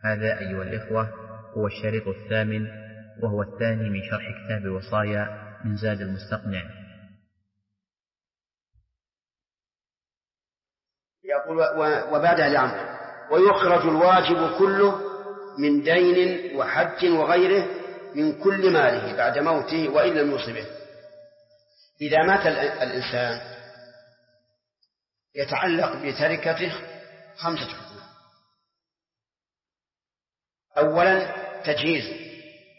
هذا أيها الإخوة هو الشريط الثامن، وهو الثاني من شرح كتاب الوصايا من زاد المستقنع. يقول وبعدها العمل ويخرج الواجب كله من دين وحج وغيره من كل ماله بعد موته وإن لم يصبه. إذا مات الإنسان يتعلق بتركته 5 حقوق: أولا تجهيز،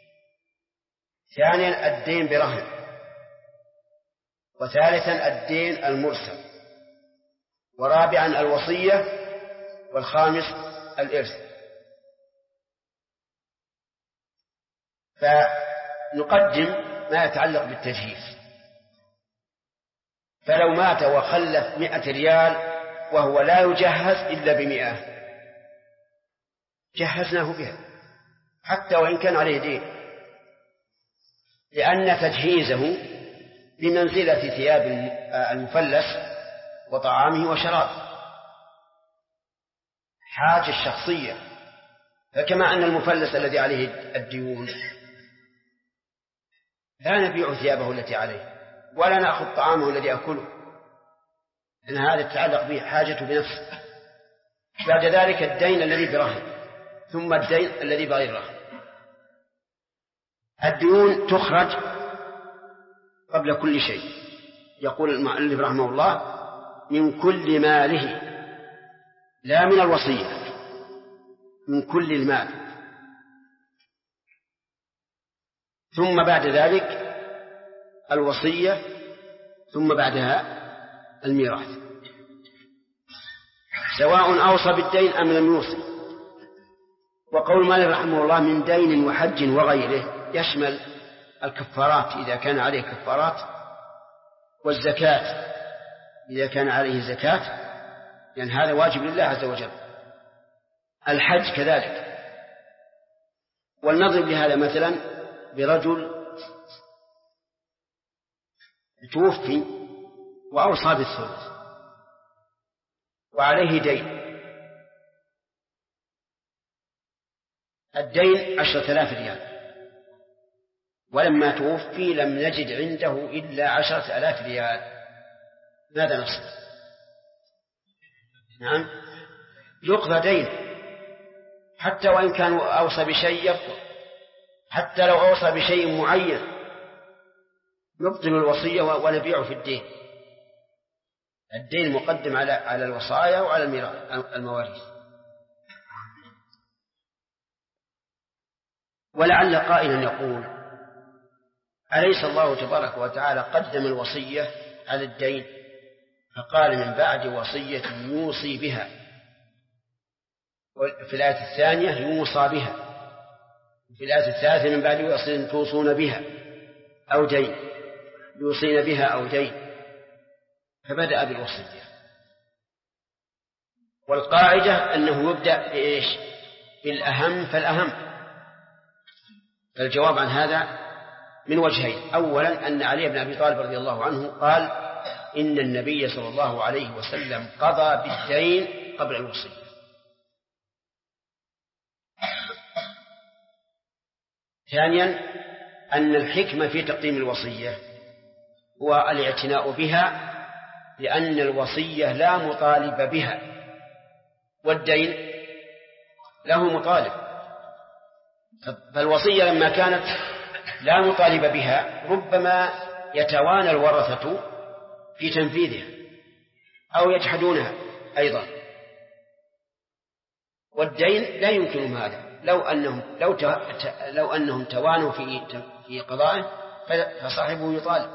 ثانيا الدين برهن، وثالثا الدين المرسل، ورابعا الوصية، والخامس الإرث. فنقدم ما يتعلق بالتجهيز. فلو مات وخلف 100 ريال وهو لا يجهز إلا ب100 جهزناه بها حتى وإن كان عليه دين، لأن تجهيزه بمنزلة ثياب المفلس وطعامه وشرابه، حاجة الشخصية. فكما أن المفلس الذي عليه الديون لا نبيع ثيابه التي عليه ولا نأخذ طعامه الذي يأكله، إن هذا يتعلق به حاجته بنفسه. بعد ذلك الدين الذي برهن، ثم الدين الذي بغير رهن. الديون تخرج قبل كل شيء. يقول المؤلف رحمه الله: من كل ماله، لا من الوصية، من كل المال. ثم بعد ذلك الوصية، ثم بعدها الميراث، سواء أوصى بالدين أم لم يوصي. وقول مالك رحمه الله من دين وحج وغيره يشمل الكفارات إذا كان عليه كفارات، والزكاة إذا كان عليه زكاة، لأن هذا واجب لله عز وجل. الحج كذلك. ولنضرب لهذا مثلا برجل توفي وأوصى بالثلث وعليه دين. الدين 10,000 ريال، ولما توفي لم نجد عنده إلا 10,000 ريال. ماذا نصنع؟ نعم، يقضى دين حتى وإن كان أوصى بشيء يبطل، حتى لو أوصى بشيء معين نبطل الوصية ونبيعه في الدين. الدين مقدم على الوصايا وعلى المواريث. ولعل قائلا يقول: أليس الله تبارك وتعالى قدم الوصية على الدين؟ فقال: من بعد وصية يوصي بها. وفي الآية الثانية يوصى بها، وفي الآية الثالثة من بعد وصية توصون بها أو دين، يوصين بها أو دين. فبدأ بالوصية. والقاعدة أنه يبدأ بإيش؟ بالأهم فالأهم. فالجواب عن هذا من وجهين: أولا أن علي بن أبي طالب رضي الله عنه قال: إن النبي صلى الله عليه وسلم قضى بالدين قبل الوصية. ثانيا أن الحكمة في تقديم الوصية هو الاعتناء بها، لأن الوصية لا مطالب بها والدين له مطالب. فالوصية لما كانت لا مطالب بها ربما يتوانى الورثة في تنفيذها أو يجحدونها أيضا. والدين لا يمكن هذا، لو أنهم توانوا في قضائه فصاحبه يطالب.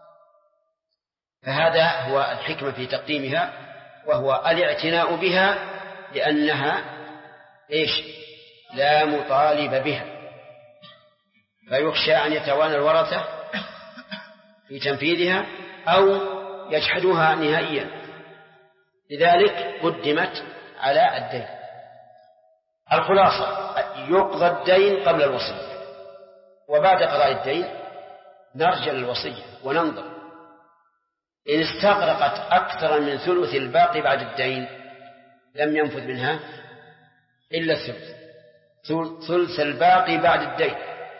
فهذا هو الحكمة في تقديمها، وهو الاعتناء بها، لأنها إيش؟ لا مطالب بها، فيخشى أن يتوانى الورثة في تنفيذها أو يجحدوها نهائيا. لذلك قدمت على الدين. الخلاصة: يقضى الدين قبل الوصية، وبعد قضاء الدين نرجع للوصية وننظر. إن استغرقت أكثر من ثلث الباقي بعد الدين لم ينفذ منها إلا الثلث، ثلث الباقي بعد الدين.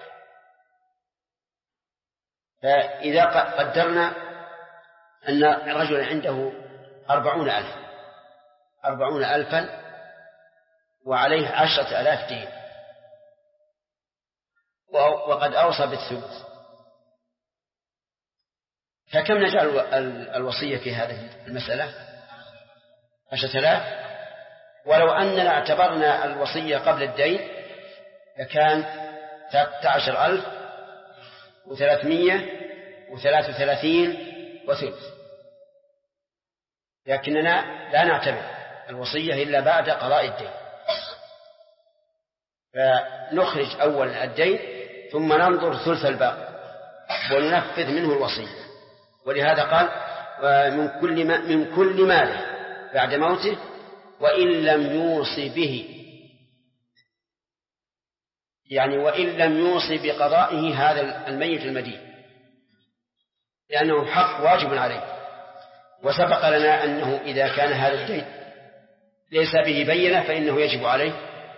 فإذا قدرنا أن رجل عنده 40,000 وعليه 10,000 دين، وقد أوصى بالثلث، فكم نجعل الوصية في هذه المسألة؟ 10,000. ولو أننا اعتبرنا الوصية قبل الدين فكان 13,333 وثلث، لكننا لا نعتبر الوصية إلا بعد قضاء الدين، فنخرج أولا الدين ثم ننظر ثلث الباقي وننفذ منه الوصية. ولهذا قال من كل ماله بعد موته وإن لم يوصي به، يعني وإن لم يوصي بقضائه هذا الميت المدين، لأنه حق واجب عليه. وسبق لنا أنه إذا كان هذا الدين ليس به بينة فإنه يجب عليه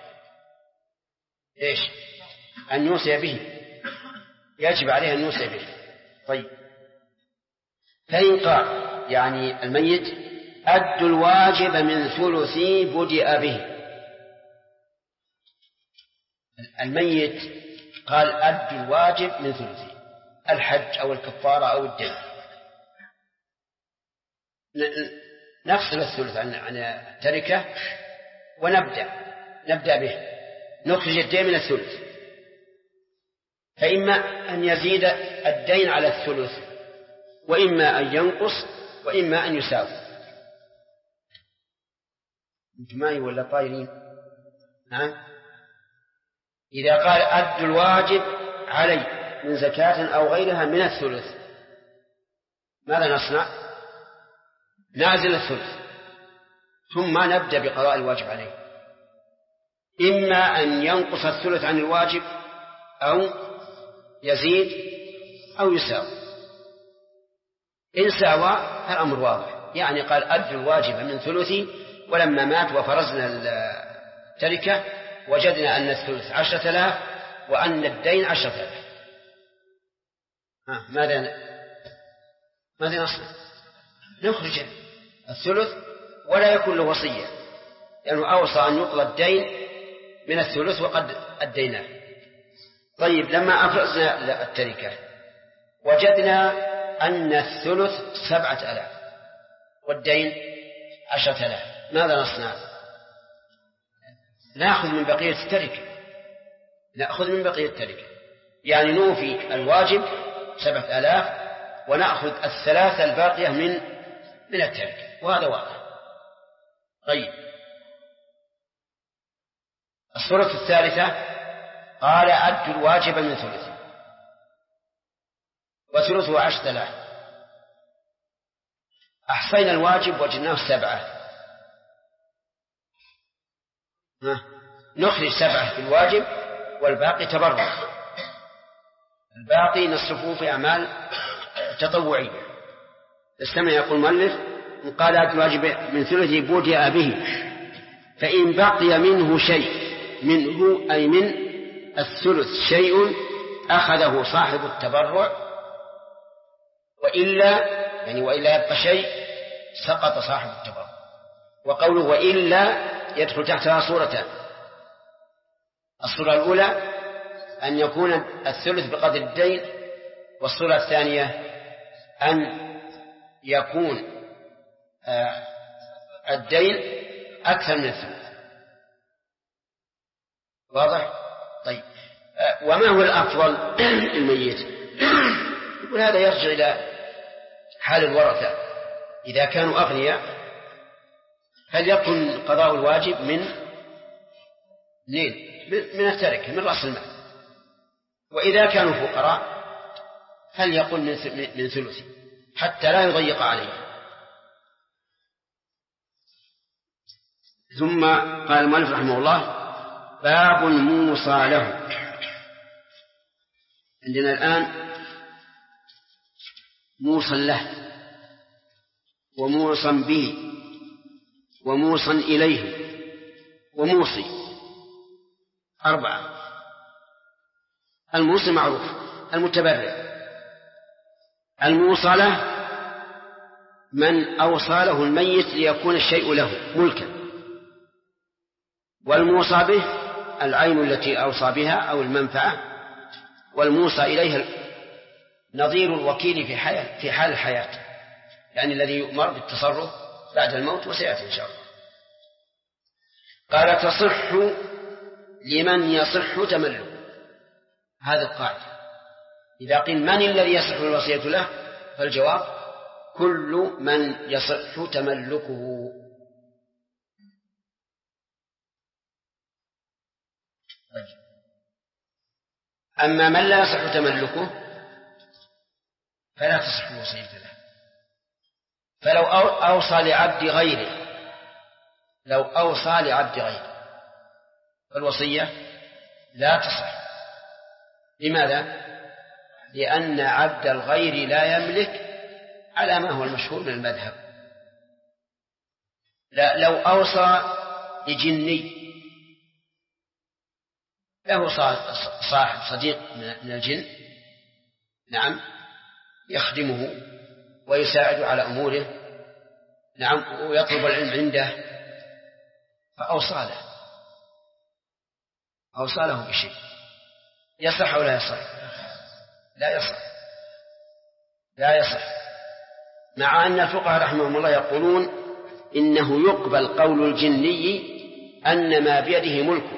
أن يوصي به، يجب عليه أن يوصي به. طيب، فإن قال يعني الميت أد الواجب من ثلثي بدأ به، الميت قال أد الواجب من ثلثي، الحج أو الكفارة أو الدين، نفصل الثلث عن التركة ونبدأ به، نخرج الدين من الثلث، فإما أن يزيد الدين على الثلث، وإما أن ينقص، وإما أن يساوي. أنتم معي ولا طايرين؟ نعم. إذا قال أد الواجب علي من زكاة أو غيرها من الثلث، ماذا نصنع؟ نازل الثلث ثم نبدأ بقضاء الواجب عليه، إما أن ينقص الثلث عن الواجب أو يزيد أو يساوي. إن ساوى الأمر واضح، يعني قال أد الواجب من ثلثي، ولما مات وفرزنا التركة وجدنا أن الثلث 10,000 وأن الدين 10,000، ماذا نصنع؟ نخرج الثلث ولا يكون له وصية، لأنه أوصى أن يقضى الدين من الثلث وقد أديناه. طيب، لما أفرزنا التركة وجدنا أن الثلث 7,000 والدين 10,000، ماذا نصنع؟ نأخذ من بقية التركة، يعني نوفي الواجب 7,000 ونأخذ 3 الباقية من التركة، وهذا واضح. طيب، الصورة الثالثة قال أد الواجب من ثلثه، وثلثه 10,000، أحصينا الواجب وجدناه 7، نخرج 7 في الواجب والباقي تبرع، الباقي نصرفه في أعمال تطوعية. استمع يقول المؤلف قال أد الواجب من ثلثه بدأ به، فإن بقي منه شيء، منه أي من الثلث شيء أخذه صاحب التبرع، وإلا يبقى شيء سقط صاحب التبرع. وقوله وإلا يدخل تحتها صورتان: الصورة الأولى أن يكون الثلث بقدر الدين، والصورة الثانية أن يكون الدين أكثر من الثلث. واضح؟ طيب، وما هو الأفضل الميت؟ يقول هذا يرجع إلى حال الورثة، إذا كانوا أغنياء فليكن قضاء الواجب من التركة، من رأس المال، وإذا كانوا فقراء فليقل من ثلثه حتى لا يضيق عليه. ثم قال المؤلف رحمه الله: باب موصى له. عندنا الآن موصى له وموصى به وموصى إليه وموصي. 4. الموصي معروف. المتبرع. الموصلة من أوصى له الميت ليكون الشيء له ملكا. والموصى به العين التي أوصى بها أو المنفعة. والموصى إليها نظير الوكيل في حال الحياة، يعني الذي يؤمر بالتصرف بعد الموت، وسيأتي إن شاء الله. قال تصح لمن يصح تملك. هذا القاعدة. إذا قيل من الذي يصح الوصية له فالجواب كل من يصح تملكه. أما من لا يصح تملكه فلا تصح الوصية له. فلو أوصى لعبد غيره، لو أوصى لعبد غيره فالوصية لا تصح. لماذا؟ لأن عبد الغير لا يملك على ما هو المشهور من المذهب. لا، لو أوصى لجني له صاحب صديق من الجن، نعم، يخدمه ويساعد على أموره، نعم، ويطلب العلم عنده، فأوصى له بشيء، يصح أو لا يصح؟ لا يصح. مع أن الفقهاء رحمهم الله يقولون إنه يقبل قول الجني أن ما بيده ملكه،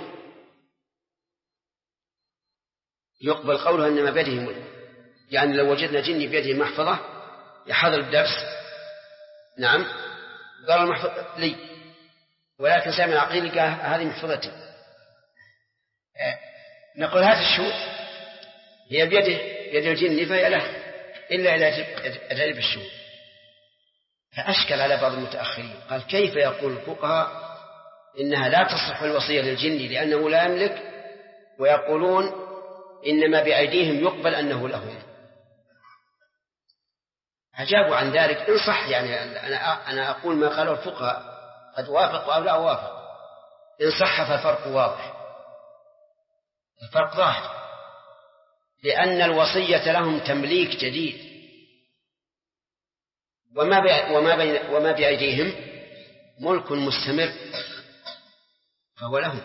يقبل قوله أن ما بيده ملكه. يعني لو وجدنا جني بيده محفظة يحضر الدرس، نعم، قال المحفظة لي، ولكن سامع عقيل قال هذه محفظتي، نقول هذا الشهود هي بيد الجن فهي له، إلا إلى أجانب الشهود. فأشكل على بعض المتأخرين، قال كيف يقول الفقهاء إنها لا تصح الوصية للجن لأنه لا يملك، ويقولون إنما بأيديهم يقبل أنه لهم؟ أجابوا عن ذلك إن صح، يعني أنا أقول ما قاله الفقهاء قد وافق أو لا أوافق، إن صح فالفرق واضح، الفرق ظاهر، لأن الوصية لهم تمليك جديد، وما بأيديهم ملك مستمر فهو لهم.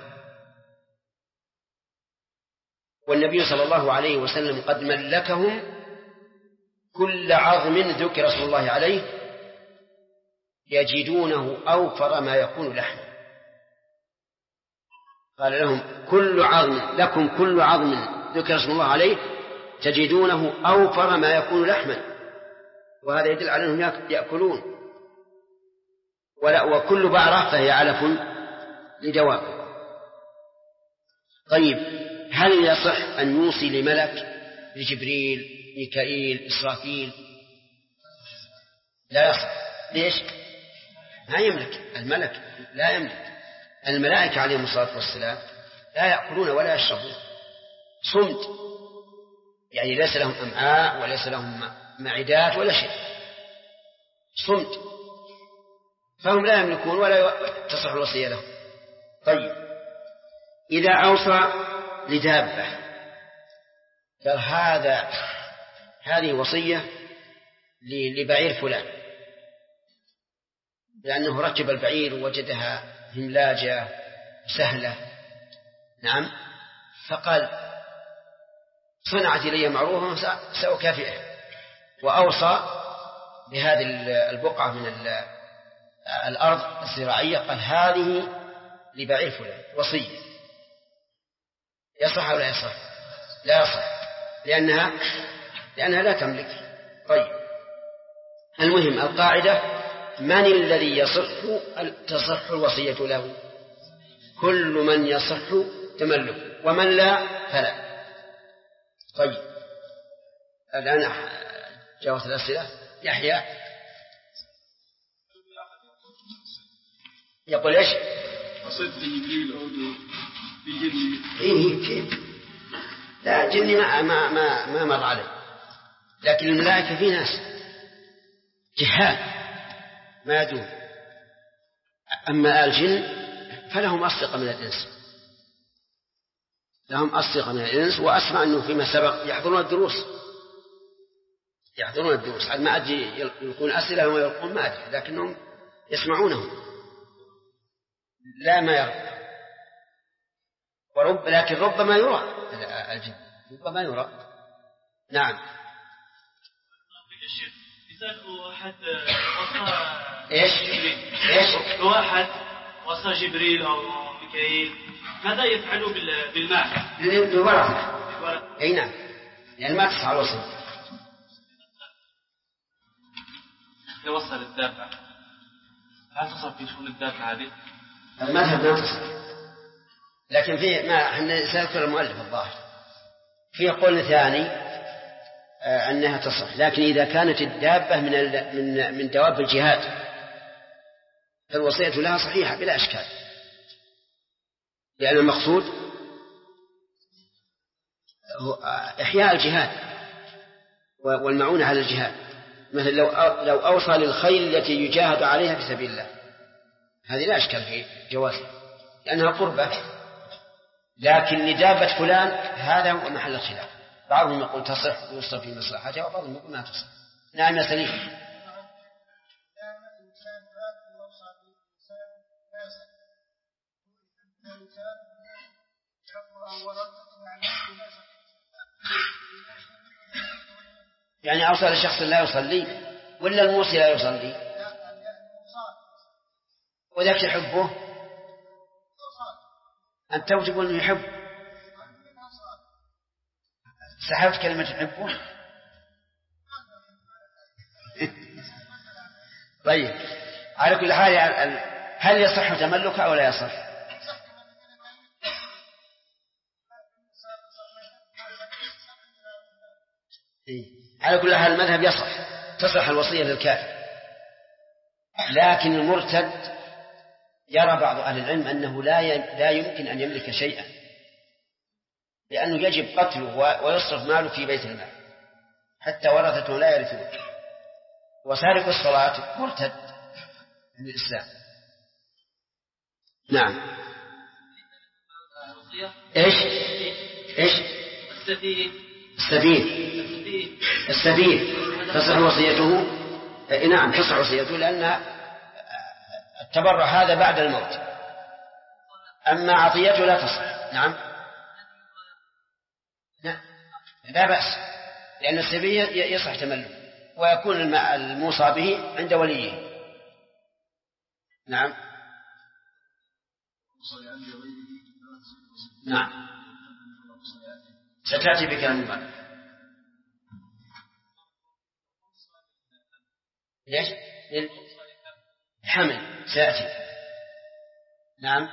والنبي صلى الله عليه وسلم قد ملكهم كل عظم ذكر رسول الله عليه يجدونه أوفر ما يكون لحما. قال لهم لكم كل عظم ذكر رسول الله عليه تجدونه أوفر ما يكون لحما، وهذا يدل على أنهم يأكلون. وكل بعرة فهي علف لدواب. طيب، هل يصح أن يوصي لملك، لجبريل، ميكائيل، إسرافيل؟ لا يصح. ليش؟ ما يملك الملك، لا يملك. الملائكة عليهم الصلاة والسلام لا يأكلون ولا يشربون، صمت، يعني ليس لهم أمعاء وليس لهم معدات ولا شيء، صمت، فهم لا يملكون ولا تصح الوصية لهم. طيب، إذا أوصى لدابة قال هذه وصية لبعير فلان، لأنه ركب البعير ووجدها هملاجة سهلة، نعم، فقال صنعت إلي معروفا سأكافئه، وأوصى بهذه البقعة من الأرض الزراعية، قال هذه لبعير فلان وصية. يصح أو لا يصح؟ لا يصح، لأنها لا تملك. طيب، المهم القاعدة: من الذي تصح الوصية له؟ كل من يصح تملك، ومن لا فلا. طيب، الآن جاوبت الأسئلة. يحيى يقول إيش؟ أصدت جبريل أو بجني. كيف؟ لا، جني ما مر عليه، لكن الملائكة في ناس جهال ما يدون. أما الجن فلهم أصدق من الإنس. لهم أصدقاء من الإنس، وأسمع أنه فيما سبق يحضرون الدروس عاد ما أدري يلقون أسئلة وما يلقون ما أدري، لكنهم يسمعونهم لا ما يرى. لكن ربما يرى الجن، ربما يرى. نعم. إيش واحد وصى جبريل أو ميكائيل، ماذا يفعلوا بالماء؟ بالورقة. أي نعم، يعني ما تصح الوصل. يوصل الدافع، هل تصل في شؤون الدافع هذه؟ المذهب لا تصح، لكن في ما احنا سأذكر المؤلف الظاهر في قول ثاني أنها تصح، لكن إذا كانت الدابة من دواب الجهاد فالوصية لها صحيحة بلا إشكال، لأن المقصود هو إحياء الجهاد والمعونة على الجهاد. مثل لو أوصى للخيل التي يجاهد عليها في سبيل الله، هذه لا أشكال في جوازها لأنها قربة. لكن لدابة فلان هذا هو محل الخلاف، بعضهم يقول تصح ويوصى في مصلحتها، وبعضهم يقول ما تصح. نعم يا سليم. يعني أوصى لشخص لا يصلي ولا الموصي لا يصلي وذاك يحبه، أنت توجب أنه يحب، سحبت كلمة يحبه. طيب، على كل حال هل يصح تملكه أو لا يصح؟ على كل حال المذهب تصح الوصية للكافر، لكن المرتد يرى بعض أهل العلم أنه لا يمكن أن يملك شيئا، لأنه يجب قتله ويصرف ماله في بيت المال حتى ورثته لا يرثون. وسارق الصلاة مرتد من الإسلام. نعم. إيش السبيل تصح وصيته. نعم تصح وصيته، لأن التبرع هذا بعد الموت، أما عطيته لا تصح. نعم لا بأس، لأن السبيل يصح تملك ويكون الموصى به عند وليه. نعم ستأتي بكلام المال. ليش؟ الحمل سيأتي. نعم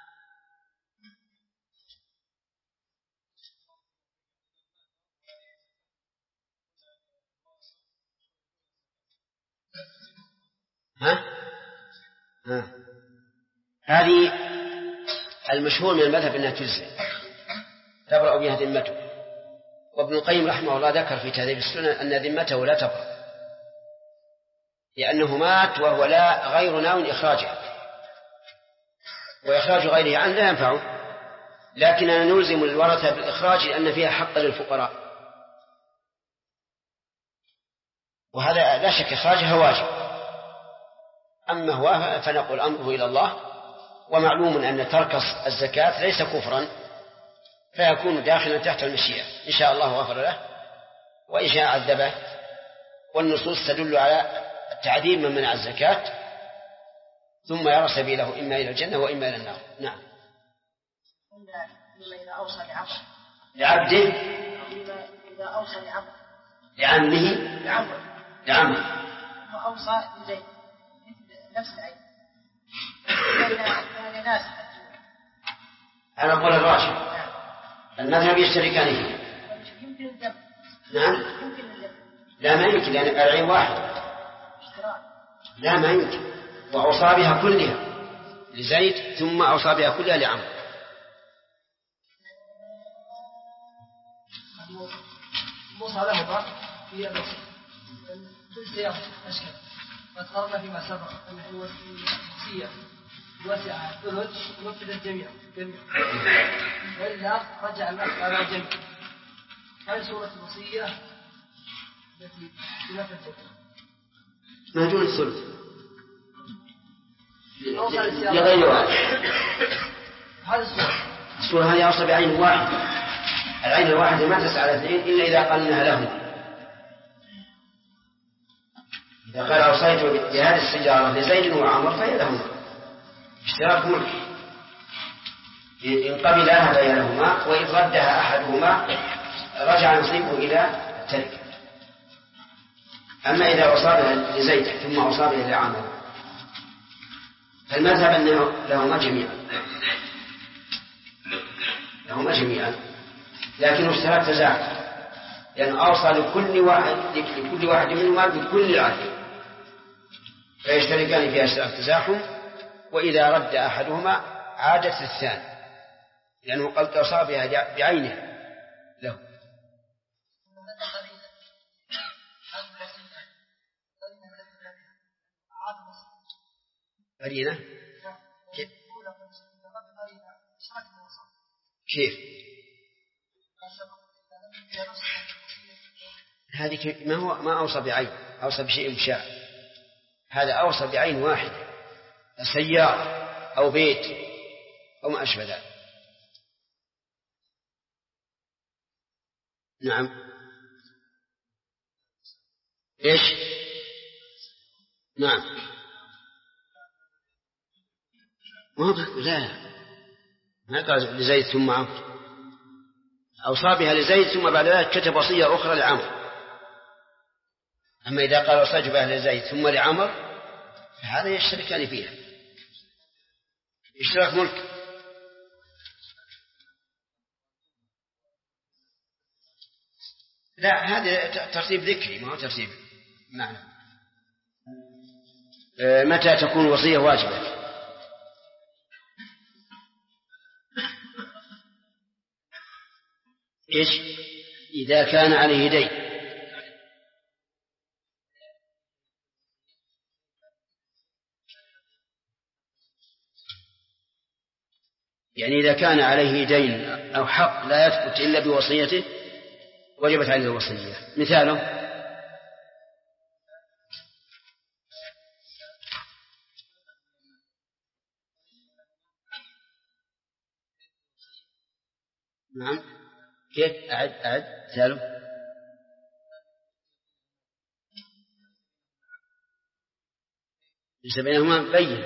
هذه المشهور من المذهب أنها تجزئ تبرأ بها ذمته، وابن القيم رحمه الله ذكر في تهذيب السنن أن ذمته لا تبرأ، لأنه مات وهو غير ناو إخراجه، وإخراج غيره عنه لا ينفعه، لكننا نلزم الورثة بالإخراج لأن فيها حق للفقراء، وهذا لا شك إخراجها واجب. أما هو فنقول أمره إلى الله، ومعلوم أن ترك الزكاة ليس كفرا، فيكون داخلا تحت المشيئة، إن شاء الله غفر له وإن شاء عذبه. والنصوص تدل على التعذيب من منع الزكاة ثم يرى سبيله إما إلى الجنة وإما إلى النار. نعم. إذا أوصى لعبده إذا أوصى لعمه وأوصى لزيد نفس العين كان ناسخ على قول الراجح المذهب يشتركان فيه. يمكن الدم. نعم لا ما يمكن، لأن العين واحد. لا ما يمكن. وأوصى بها كلها لزيد ثم أوصى بها كلها لعمر. موصى له هي بس تجزئ أشكال. وتقرنا فيما سبق أن الوصية وسع الثلث ونفذ الجميع. وإلا رجع المال على جنب. هل سورة الوصية التي بنفس الجنب ما دون الثلث أوصل لغير واحد؟ هذا السورة هذه أوصى بعين واحد، العين الواحدة ما تسعى على اثنين إلا إذا قالناها لهم. إذا قال أوصيت بهذه السجارة لزيد وعمر فهي لهما اشتراك ملك، إن قبلها فهي لهما، وإن ردها أحدهما رجع نصيبه إلى التركة. أما إذا أصابها لزيد ثم أصابها لعمر فالمذهب أنه لهما جميعا، لكن اشتراك تزاحم، لأن أوصى لكل واحد منهما بكل العدل، فيشتركان فيها اشتراك تزاحم، وإذا رد أحدهما عادت الثاني، لأنه قد أصابها بعينه له. قرينة كيف؟ هذه ما أوصى بعين، أوصى بشيء مشاع. هذا أوصى بعين واحد، سيارة أو بيت أو ما أشبه ذلك. نعم. إيش؟ نعم. لا ما قال لزيد ثم عمرو، أوصى بها لزيد ثم بعد ذلك كتب وصية أخرى لعمرو. أما إذا قال وصيت بها لزيد ثم لعمر فهذا يشتركان فيها اشتراك ملك. لا هذا ترتيب ذكري ما هو ترتيب معنى. متى تكون وصية واجبة؟ إيش؟ إذا كان عليه دين، يعني إذا كان عليه دين أو حق لا يثبت إلا بوصيته وجبت عليه الوصية. مثاله نعم كيف؟ أعد مثاله. ليس بينهما بين.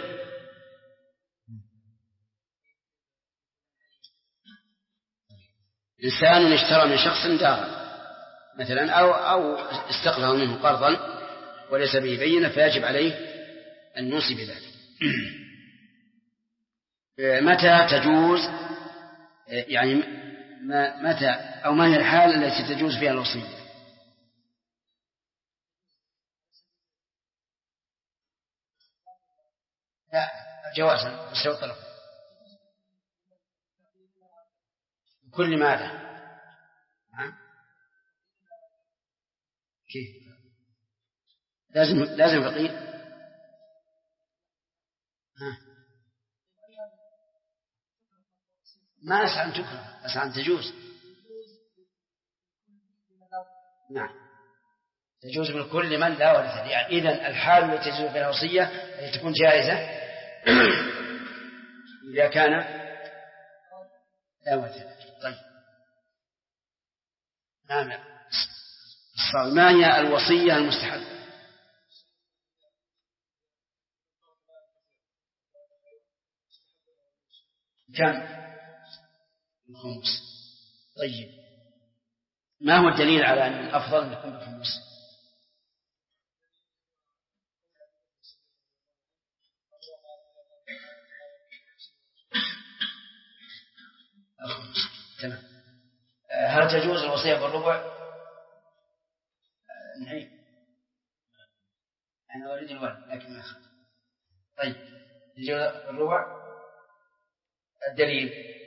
إنسان اشترى من شخص دارا مثلا أو استقله منه قرضا وليس به بينة فيجب عليه أن يوصي بذلك. متى تجوز يعني متى أو ما هي الحالة التي تجوز فيها الوصية؟ لا جوازا بس لو طلب كل ماذا؟ كيف؟ لازم فقير. ما أسعى أن تكره، أسعى أن تجوز. نعم تجوز من كل من لا ورث. يعني إذن الحال التي تجوز فيها الوصية التي تكون جائزة إذا كان لا ورث. طيب نعم. ما هي الوصية المستحبة؟ كم؟ الخمس. طيب ما هو الدليل على أن الأفضل أن يكون بالخمس؟ تمام. هل تجوز الوصية بالربع؟ نعم أنا أريد الولد لكن ما أخذ. طيب تجوز الربع؟ الدليل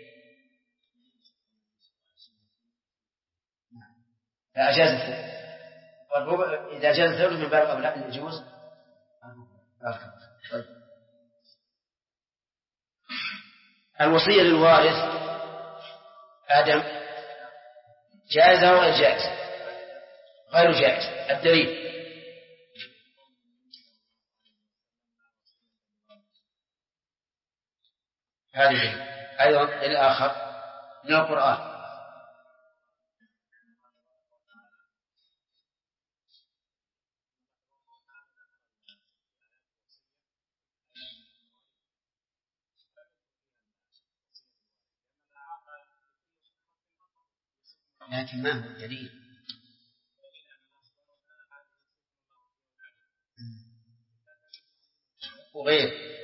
لا أجاز الثلث، والربع إذا جاز الثلث من باب أولى أن يجوز الربع. طيب الوصية للوارث آدم جائز أو غير جائز؟ غير جائز. الدليل هذه. أيضا الآخر من القرآن لكن ما هو الدليل؟ وغير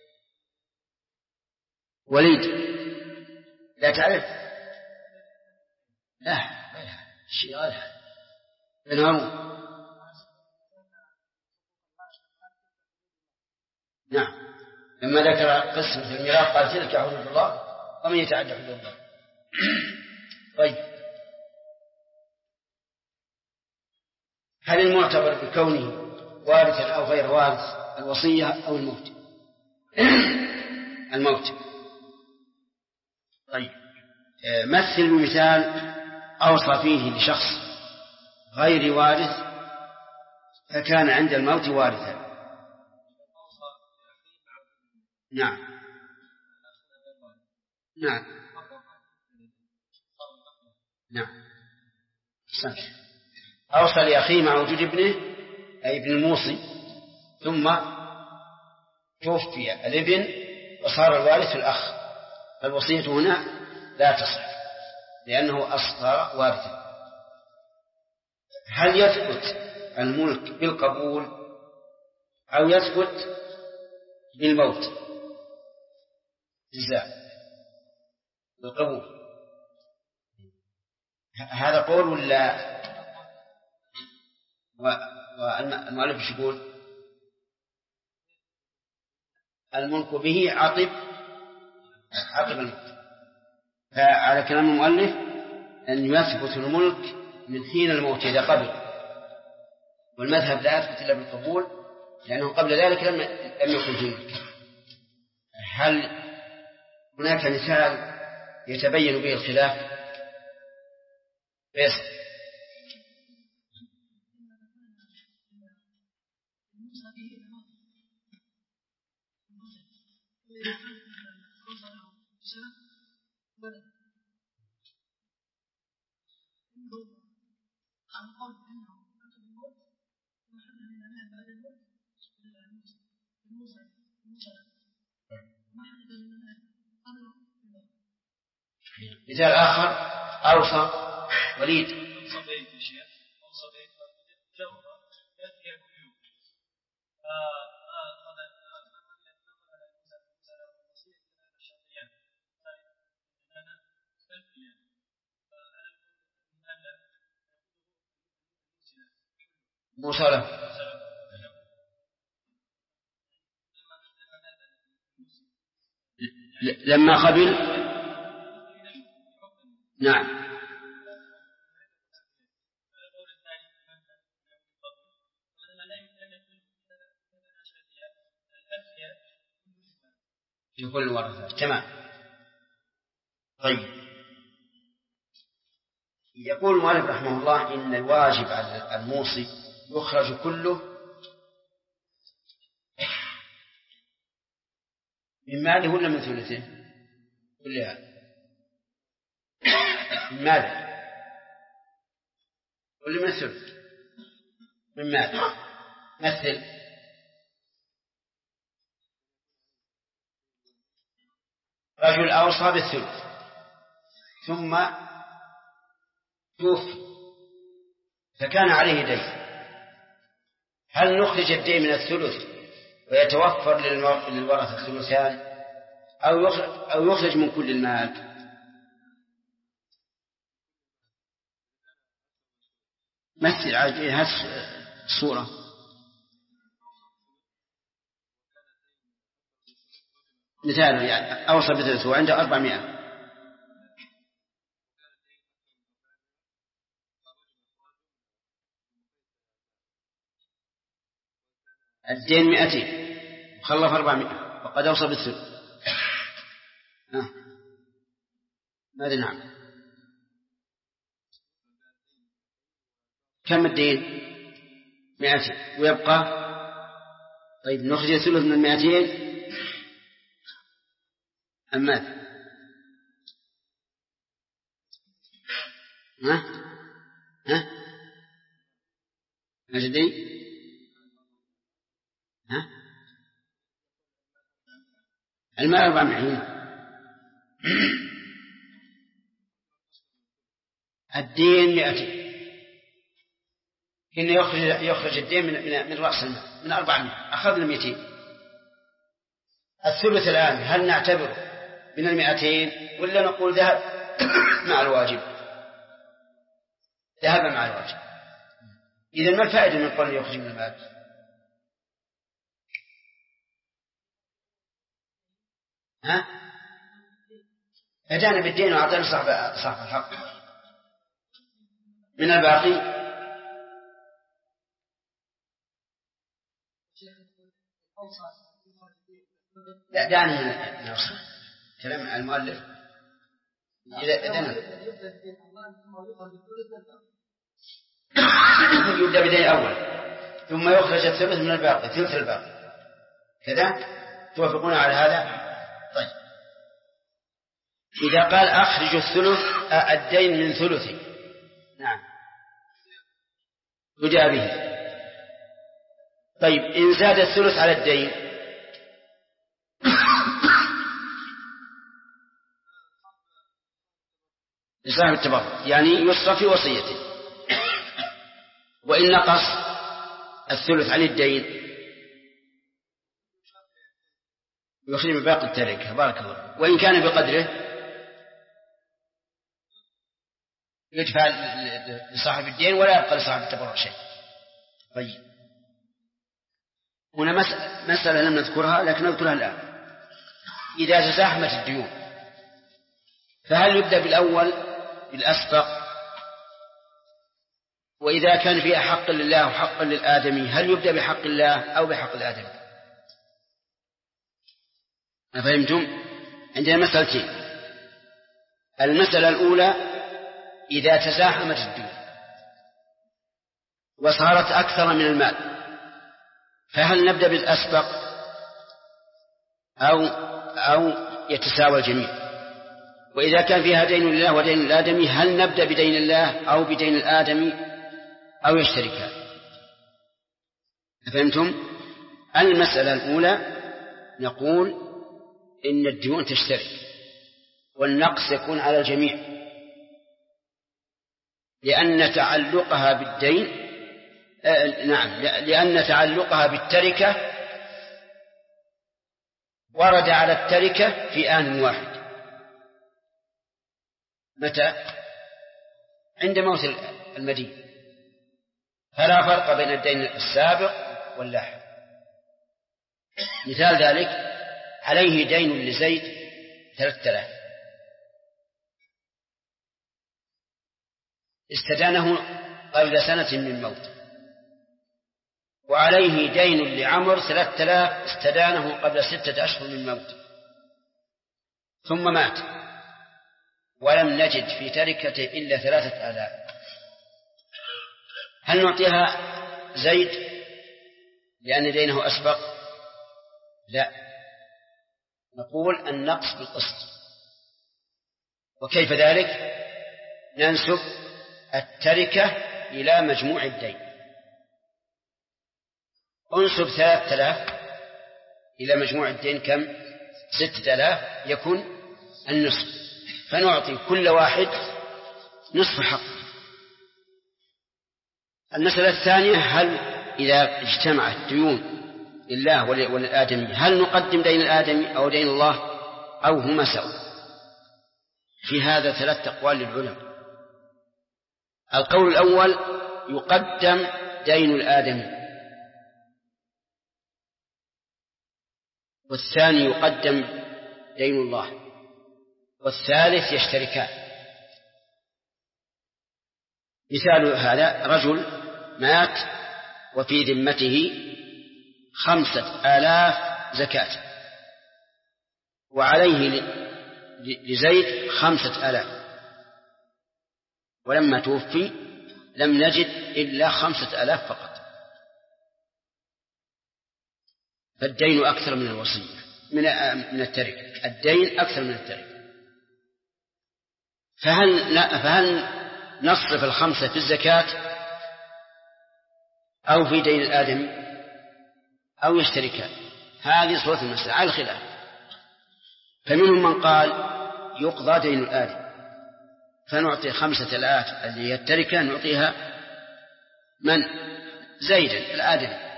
وليد لا تعرف؟ لا شيء غير نعم. لما ذكر قسمة الميراث قال تلك حدود الله ومن يتعدى حدود الله. طيب، هل المعتبر بكونه وارثا أو غير وارث الوصية أو الموت؟ الموت. طيب، مثل بمثال أوصى فيه لشخص غير وارث فكان عند الموت وارثا. نعم نعم نعم. أوصى لأخيه مع وجود ابنه أي ابن الموصي، ثم توفي الابن وصار الوارث الأخ، فالوصية هنا لا تصح لأنه أصبح وارثا. هل يثبت الملك بالقبول أو يثبت بالموت؟ بالقبول. هذا قول ولا والمؤلف يقول الملك به عقب الموت؟ فعلى كلام المؤلف أن يثبت الملك من حين الموت إذا قبل، والمذهب لا يثبت إلا بالقبول لأنه قبل ذلك لم يكن فيه ملك. هل هناك مثال يتبين به الخلاف؟ فيصل. مثال آخر أوصى وليد موسى له لما قبل. نعم في كل الورثة. تمام. طيب، يقول المؤلف رحمه الله إن الواجب على الموصي يخرج كله من ماله ولا من ثلثه؟ كلها من ماله ولا من الثلث؟ من ماله. مثل رجل أوصى بالثلث ثم توفي فكان عليه دين، هل نخرج الدين من الثلث ويتوفر للورثة الثلثان أو يخرج من كل المال؟ مثل هذه الصورة. مثال يعني أوصى بثلث وعنده 400، الدين 200 وخلف 400 وقد أوصى بالثلث. ماذا؟ نعم كم الدين؟ 200 ويبقى. طيب نخرج الثلث من 200 أم ماذا؟ ها مجدي؟ المال 400. الدين 200. إنه يخرج الدين من رأس المال من 400. أخذنا 200. الثلث الآن هل نعتبر من 200 ولا نقول ذهب مع الواجب؟ ذهب مع الواجب. إذا ما الفائدة من قول يخرج من المال؟ أجانا بالدين وأعطينا صاحب الحق من الباقي. لا دعني كلام المؤلف. يبدأ بدين أول ثم يخرج الثلث من الباقي، ثلث الباقي كذا. توافقون على هذا؟ طيب إذا قال أخرج الثلث الدين من ثلثي، نعم يجاب به. طيب إن زاد الثلث على الدين لصاحب التبرع، يعني يصرف في وصيته. وإن نقص الثلث عن الدين يخرج من باقي التركة. بارك الله. وإن كان بقدره يدفع لصاحب الدين ولا يبقى لصاحب التبرع شيء. طيب هنا مسألة لم نذكرها لكن نذكرها الآن. إذا تزاحمت الديون فهل يبدأ بالأول بالأسبق؟ وإذا كان فيها حق لله وحق للآدمي هل يبدأ بحق الله أو بحق الآدمي؟ أفهمتم؟ عندنا مسألتين. المسألة الأولى إذا تزاحمت الديون وصارت أكثر من المال فهل نبدأ بالأسبق أو يتساوى الجميع؟ وإذا كان فيها دين لله ودين الآدمي هل نبدأ بدين الله أو بدين الآدمي أو يشتركان؟ أفهمتم؟ المسألة الأولى نقول إن الديون تشترك والنقص يكون على الجميع لأن تعلقها بالدين لأن تعلقها بالتركة ورد على التركة في آن واحد. متى؟ عند موت المدين، فلا فرق بين الدين السابق واللاحق. مثال ذلك عليه دين لزيد 3000 استدانه قبل سنة من موت، وعليه دين لعمر 3000 استدانه قبل 6 أشهر من موت، ثم مات ولم نجد في تركته إلا 3000. هل نعطيها زيد لأن دينه أسبق؟ لا، نقول النقص بالقسط. وكيف ذلك؟ ننسب التركة إلى مجموع الدين. انسب 3000 إلى مجموع الدين كم؟ 6000 يكون النصف، فنعطي كل واحد نصف حق. المسألة الثانية هل إذا اجتمعت ديون لله وللآدمي هل نقدم دين الآدمي أو دين الله أو هما سوا؟ في هذا 3 أقوال للعلماء. القول الأول يقدم دين الآدمي، والثاني يقدم دين الله، والثالث يشتركان. مثال هذا رجل مات وفي ذمته 5000 زكاة وعليه لزيد 5000، ولما توفي لم نجد إلا 5000 فقط، فالدين أكثر من الوصية من التركة، الدين أكثر من التركة. فهل نصرف 5 في الزكاة أو في دين الآدمي أو يشتركان؟ هذه صورة المسألة على الخلاف. فمنهم من قال يقضى دين الآدم فنعطي 5000 اللي هي التركة نعطيها من؟ زيدا الآدمي،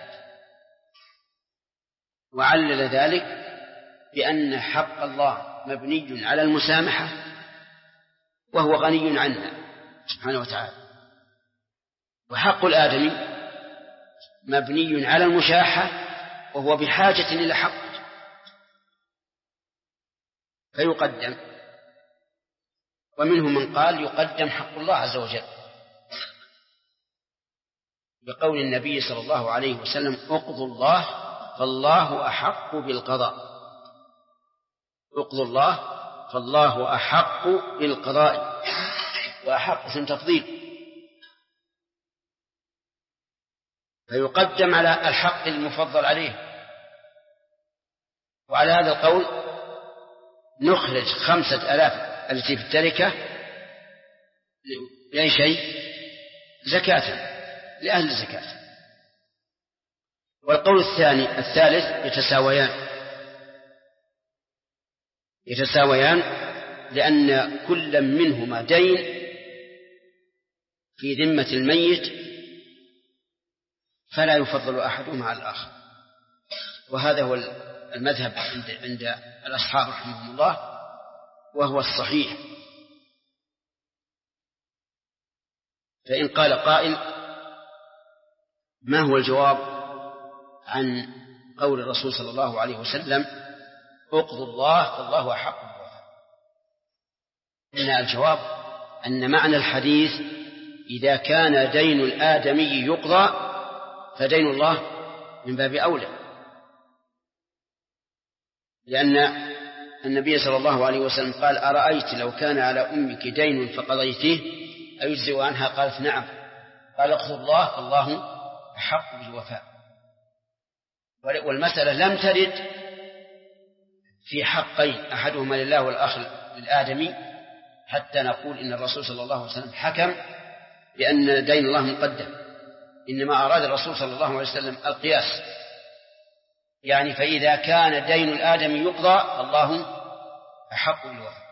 وعلل ذلك بأن حق الله مبني على المسامحة وهو غني عنها سبحانه وتعالى، وحق الآدمي مبني على المشاحة وهو بحاجة إلى حق فيقدم. ومنهم من قال يقدم حق الله عز وجل بقول النبي صلى الله عليه وسلم اقضوا الله فالله أحق بالقضاء، اقضوا الله فالله أحق بالقضاء، وأحق اسم تفضيل، فيقدم على الحق المفضل عليه. وعلى هذا القول نخرج 5000 التي في التركة لأي شيء؟ زكاة لأهل الزكاة. والقول الثالث يتساويان لأن كل منهما دين في ذمة الميت فلا يفضل أحدهما على الآخر، وهذا هو المذهب عند الأصحاب رحمهم الله وهو الصحيح. فإن قال قائل ما هو الجواب عن قول الرسول صلى الله عليه وسلم اقضوا الله فالله أحق بالوفاء؟ إن الجواب أن معنى الحديث إذا كان دين الآدمي يقضى فدين الله من باب أولى، لأن النبي صلى الله عليه وسلم قال أرأيت لو كان على أمك دين فقضيته أيجزئ عنها؟ قالت نعم. قال اقضوا الله فالله أحق بالوفاء. والمسألة لم ترد في حقين أحدهما لله والآخر للآدمي حتى نقول إن الرسول صلى الله عليه وسلم حكم بأن دين الله مقدم، إنما أراد الرسول صلى الله عليه وسلم القياس، يعني فإذا كان دين الآدمي يقضى الله أحق بالوفاء.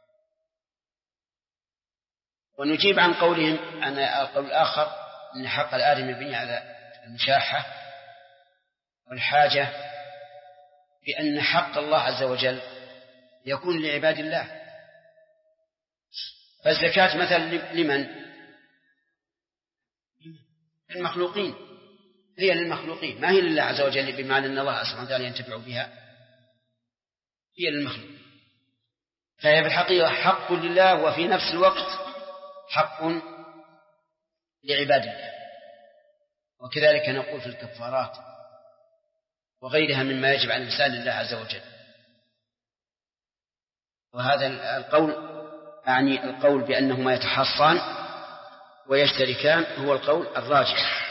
ونجيب عن قولهم عن القول الآخر أن حق الآدمي يبني على المشاحة والحاجة بأن حق الله عز وجل يكون لعباد الله. فالزكاة مثلا لمن؟ المخلوقين، هي للمخلوقين، ما هي لله عز وجل بمعنى أن الله سبحانه وتعالى ينتفع بها، هي للمخلوق. فهي في الحقيقة حق لله وفي نفس الوقت حق لعباد الله. وكذلك نقول في الكفارات وغيرها مما يجب على الإنسان لله عز وجل. وهذا القول أعني القول بأنهما يتحصان ويشتركان هو القول الراجح.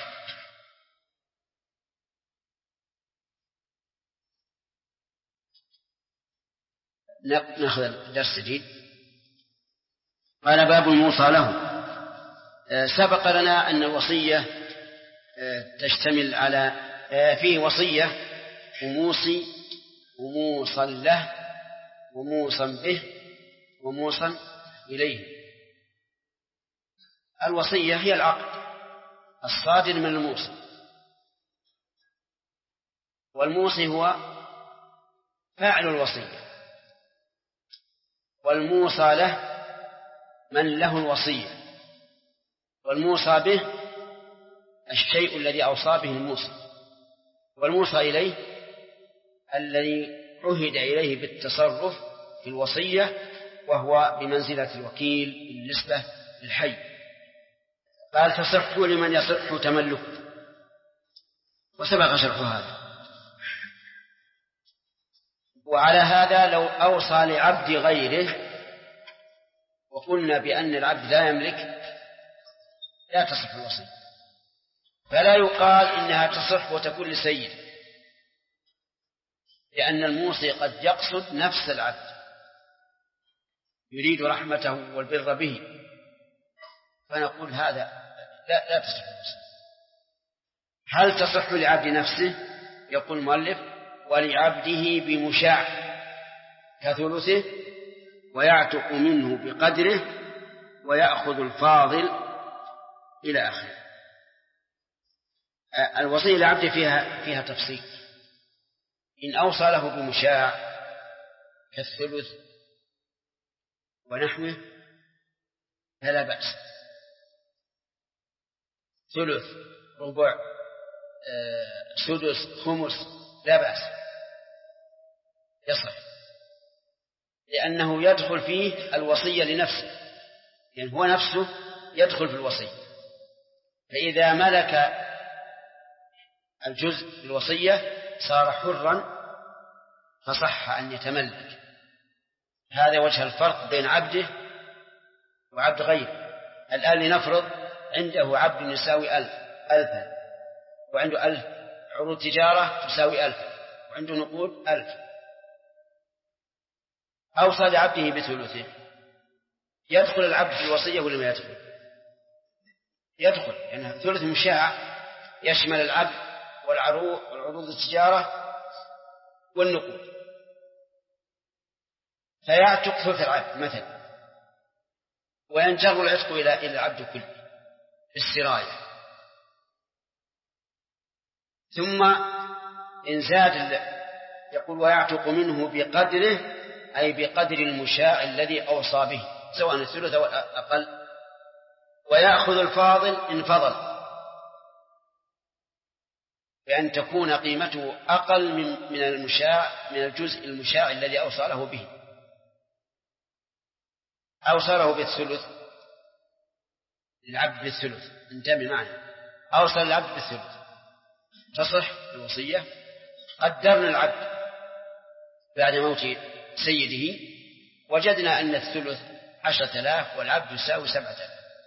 نأخذ درس جديد. قال باب الموصى له. سبق لنا أن الوصية تشتمل على فيه وصية وموصي وموصى له وموصى به وموصى إليه. الوصية هي العقد الصادر من الموصي، والموصي هو فاعل الوصية، والموصى له من له الوصية، والموصى به الشيء الذي أوصى به الموصي، والموصى إليه الذي عهد إليه بالتصرف في الوصية وهو بمنزلة الوكيل بالنسبة للحي. قال تصح لمن يصح تملك، وسبق شرح هذا. وعلى هذا لو أوصى لعبد غيره وقلنا بأن العبد لا يملك لا تصح الوصية، فلا يقال إنها تصح وتكون لسيد، لأن الموصي قد يقصد نفس العبد يريد رحمته والبر به، فنقول هذا لا تصح الوصية. هل تصح لعبد نفسه؟ يقول المؤلف: ولعبده بمشاع كثلثه ويعتق منه بقدره ويأخذ الفاضل إلى آخره. الوصية لعبده فيها تفصيل. إن أوصى له بمشاع كالثلث ونحوه فلا بأس، ثلث، ربع، سدس، خمس، لا بأس، يصح، لأنه يدخل فيه الوصية لنفسه، يعني هو نفسه يدخل في الوصية. فإذا ملك الجزء في الوصية صار حرا فصح أن يتملك. هذا وجه الفرق بين عبده وعبد غيره. الآن لنفرض عنده عبد يساوي 1000 وعنده 1000 عروض تجارة تساوي 1000 وعنده نقود 1000، أوصى لعبده بثلثه، يدخل العبد في الوصية ولا ما يدخل؟ يدخل، يعني ثلث مشاع يشمل العبد والعروض التجارة والنقود، فيعتق ثلث العبد مثلا وينجر العتق إلى العبد كله بالسراية. ثم إن زاد يقول: ويعتق منه بقدره، أي بقدر المشاع الذي أوصى به، سواء الثلث أو أقل، ويأخذ الفاضل إن فضل، بأن تكون قيمته أقل من الجزء المشاع الذي أوصى له به. أوصى له بالثلث، العبد بالثلث، انتبه معي، أوصى للعبد بالثلث تصح الوصية. قدرنا العبد بعد موت سيده وجدنا أن الثلث 10,000 والعبد يساوي 7,000،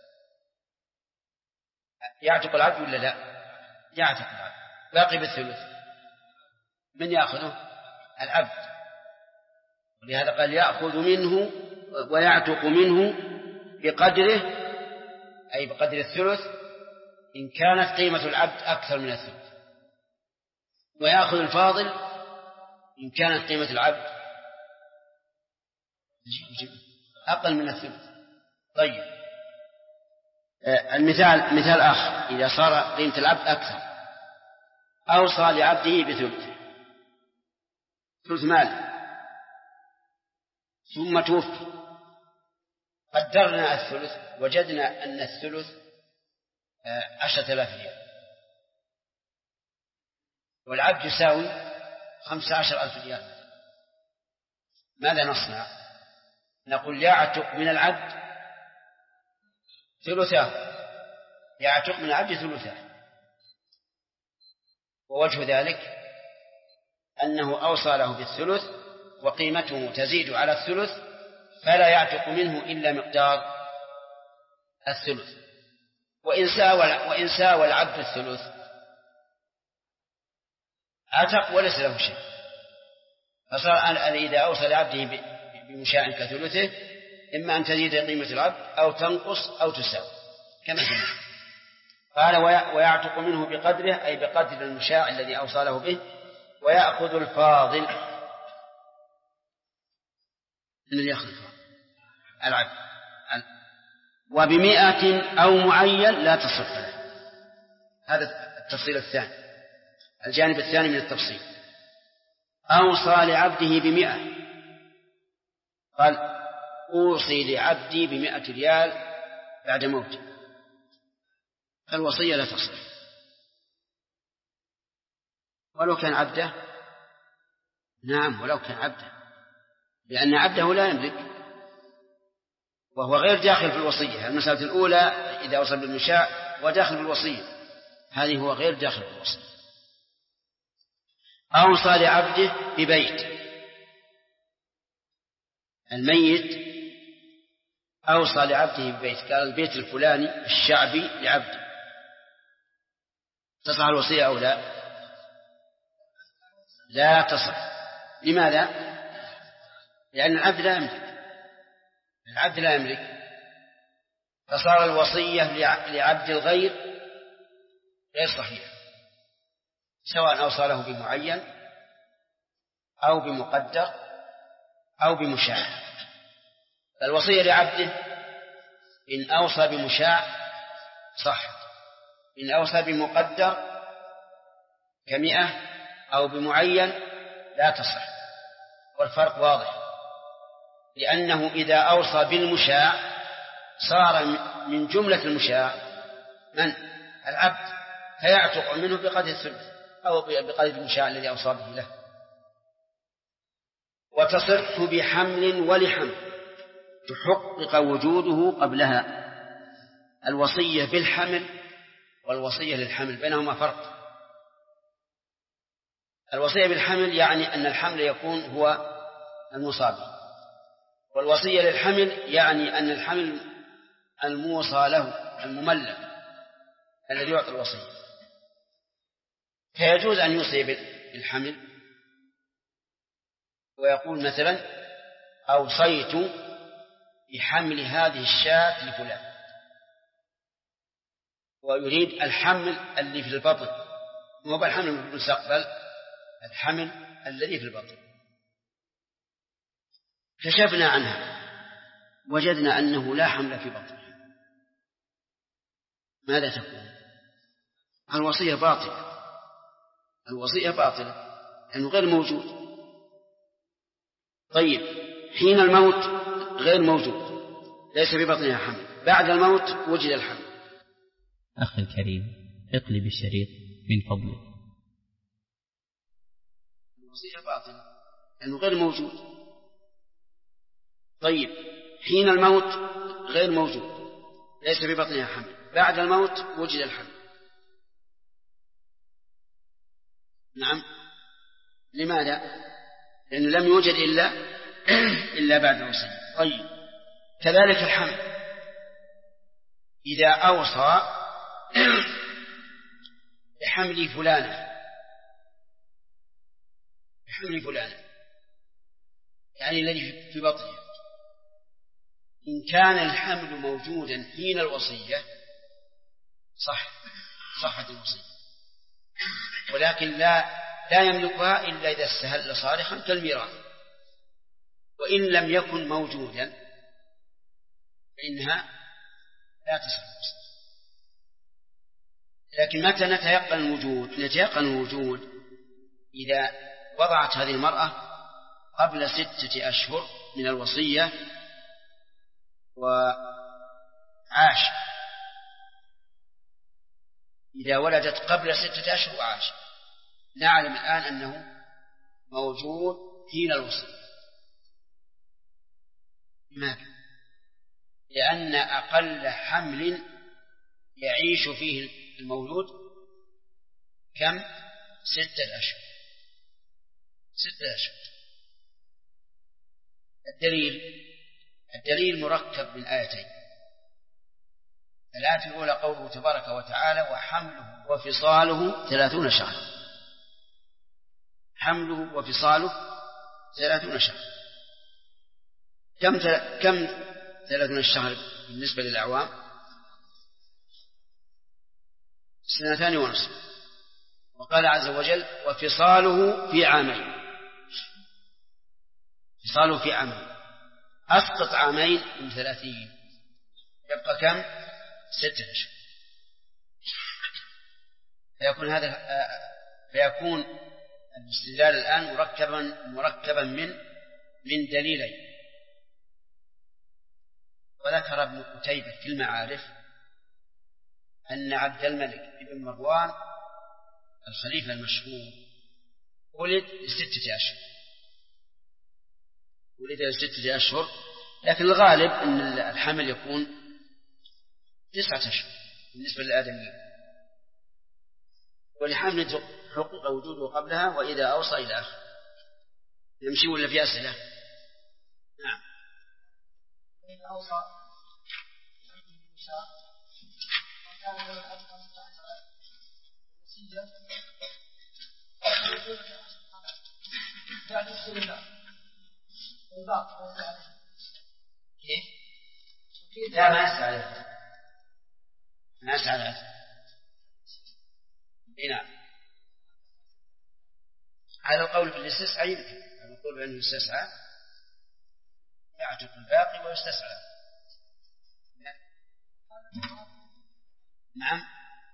يعتق العبد ولا لا؟ يعتق العبد، باقي بالثلث، من يأخذه؟ العبد. ولهذا قال: يأخذ منه ويعتق منه بقدره، أي بقدر الثلث إن كانت قيمة العبد أكثر من الثلث، ويأخذ الفاضل إن كانت قيمة العبد أقل من الثلث. طيب، مثال آخر: إذا صار قيمة العبد أكثر، أوصى لعبده بثلث، ثلث مال، ثم توفي، قدرنا الثلث وجدنا أن الثلث 10,000 ريال والعبد يساوي 15,000 ريال، ماذا نصنع؟ نقول: يعتق من العبد ثلثه، يعتق من العبد ثلثه. ووجه ذلك أنه أوصى له بالثلث وقيمته تزيد على الثلث، فلا يعتق منه إلا مقدار الثلث. وإن ساوى العبد الثلث عتق وليس له شيء. فصار إذا أوصى لعبده بمشاع كثلثه إما أن تزيد قيمة العبد أو تنقص أو تساوي كما سمع. قال: ويعتق منه بقدره، أي بقدر المشاع الذي أوصى له به، ويأخذ الفاضل، الذي يأخذ العبد، وب100 أو معين لا تصح له. هذا التفصيل الثاني، الجانب الثاني من التفصيل. أوصى لعبده ب100، قال: أوصي لعبدي ب100 ريال بعد موته، الوصية لا تصح ولو كان عبده. نعم، ولو كان عبده، لأن عبده لا يملك وهو غير داخل في الوصية. المسألة الأولى إذا وصل بالمشاع وداخل في الوصية، هذه هو غير داخل في الوصية. أوصى لعبده ببيت، الميت أوصى لعبده ببيت، قال البيت الفلاني الشعبي لعبده، تصح الوصية أو لا؟ لا تصح. لماذا؟ لأن العبد لا يملك، العبد لا يملك، فصار الوصية لعبد الغير غير صحيح، سواء أوصى له بمعين أو بمقدر أو بمشاع. الوصية لعبده إن أوصى بمشاع صح، إن أوصى بمقدر ك100 أو بمعين لا تصح، والفرق واضح، لأنه إذا أوصى بالمشاع صار من جملة المشاع من؟ العبد، فيعتق منه بقدر الثلث أو بقدر المشاع الذي أوصى به له. وتصح بحمل ولحمل تحقق وجوده قبلها. الوصية بالحمل والوصية للحمل بينهما فرق. الوصية بالحمل يعني أن الحمل يكون هو المصاب، والوصية للحمل يعني أن الحمل الموصى له المملك الذي يعطي الوصية. فيجوز أن يوصي بالحمل ويقول مثلا أوصيت بحمل هذه الشاة لفلان، ويريد الحمل اللي في البطن، مو بالحمل المستقبل، الحمل الذي في البطن. كشفنا عنها وجدنا أنه لا حمل في بطنها، ماذا تكون؟ الوصية باطلة، الوصية باطلة لأنه غير موجود. طيب حين الموت غير موجود، ليس في بطنها حمل، بعد الموت وجد الحمل. أخي الكريم اقلب الشريط من فضلك. الوصية باطلة لأنه غير موجود. طيب حين الموت غير موجود، ليس في بطنها حمل، بعد الموت وجد الحمل. نعم، لماذا؟ لأنه لم يوجد إلا بعد الوصية. طيب كذلك الحمل، إذا أوصى بحمل فلانة يعني الذي في بطنها، إن كان الحمل موجودا حين الوصية صحت الوصية، ولكن لا يملكها إلا إذا استهل صارخا كالميراث، وإن لم يكن موجودا فإنها لا تصح الوصية. لكن متى نتيقن الوجود؟ نتيقن الوجود إذا وضعت هذه المرأة قبل 6 أشهر من الوصية وعاش، إذا ولدت قبل 6 أشهر وعاش نعلم الآن أنه موجود حين الوصية. لماذا؟ لأن أقل حمل يعيش فيه المولود كم؟ 6 أشهر. 6 أشهر. الدليل مركب من آيتين. الآية الأولى قوله تبارك وتعالى وحمله وفصاله 30 شهرا. حمله وفصاله 30 شهرا. كم 30 شهر بالنسبة للأعوام؟ 2.5 سنين. وقال عز وجل وفصاله في عامين. فصاله في عامين، أسقط 2 عام من 30 يبقى كم؟ 6 أشهر. فيكون الاستدلال الآن مركبا من دليلين. وذكر ابن قتيبة في المعارف أن عبد الملك بن مروان الخليفة المشهور ولد ل6 أشهر، ولد ل6 أشهر، لكن الغالب أن الحمل يكون 9 أشهر بالنسبة للآدميين، ولحمل حقوق وجوده قبلها وإذا أوصى إلى آخر. نمشي ولا في أسئلة؟ نعم. إذا أوصى وكان له الأب وصية بعد السنة والباقي ليس عليه. كيف؟ لا ما يسعى عليه. ما يسعى عليه. نعم. على القول بالاستسعاء يمكن. على القول بأنه يستسعى يعتق الباقي ويستسعى. نعم.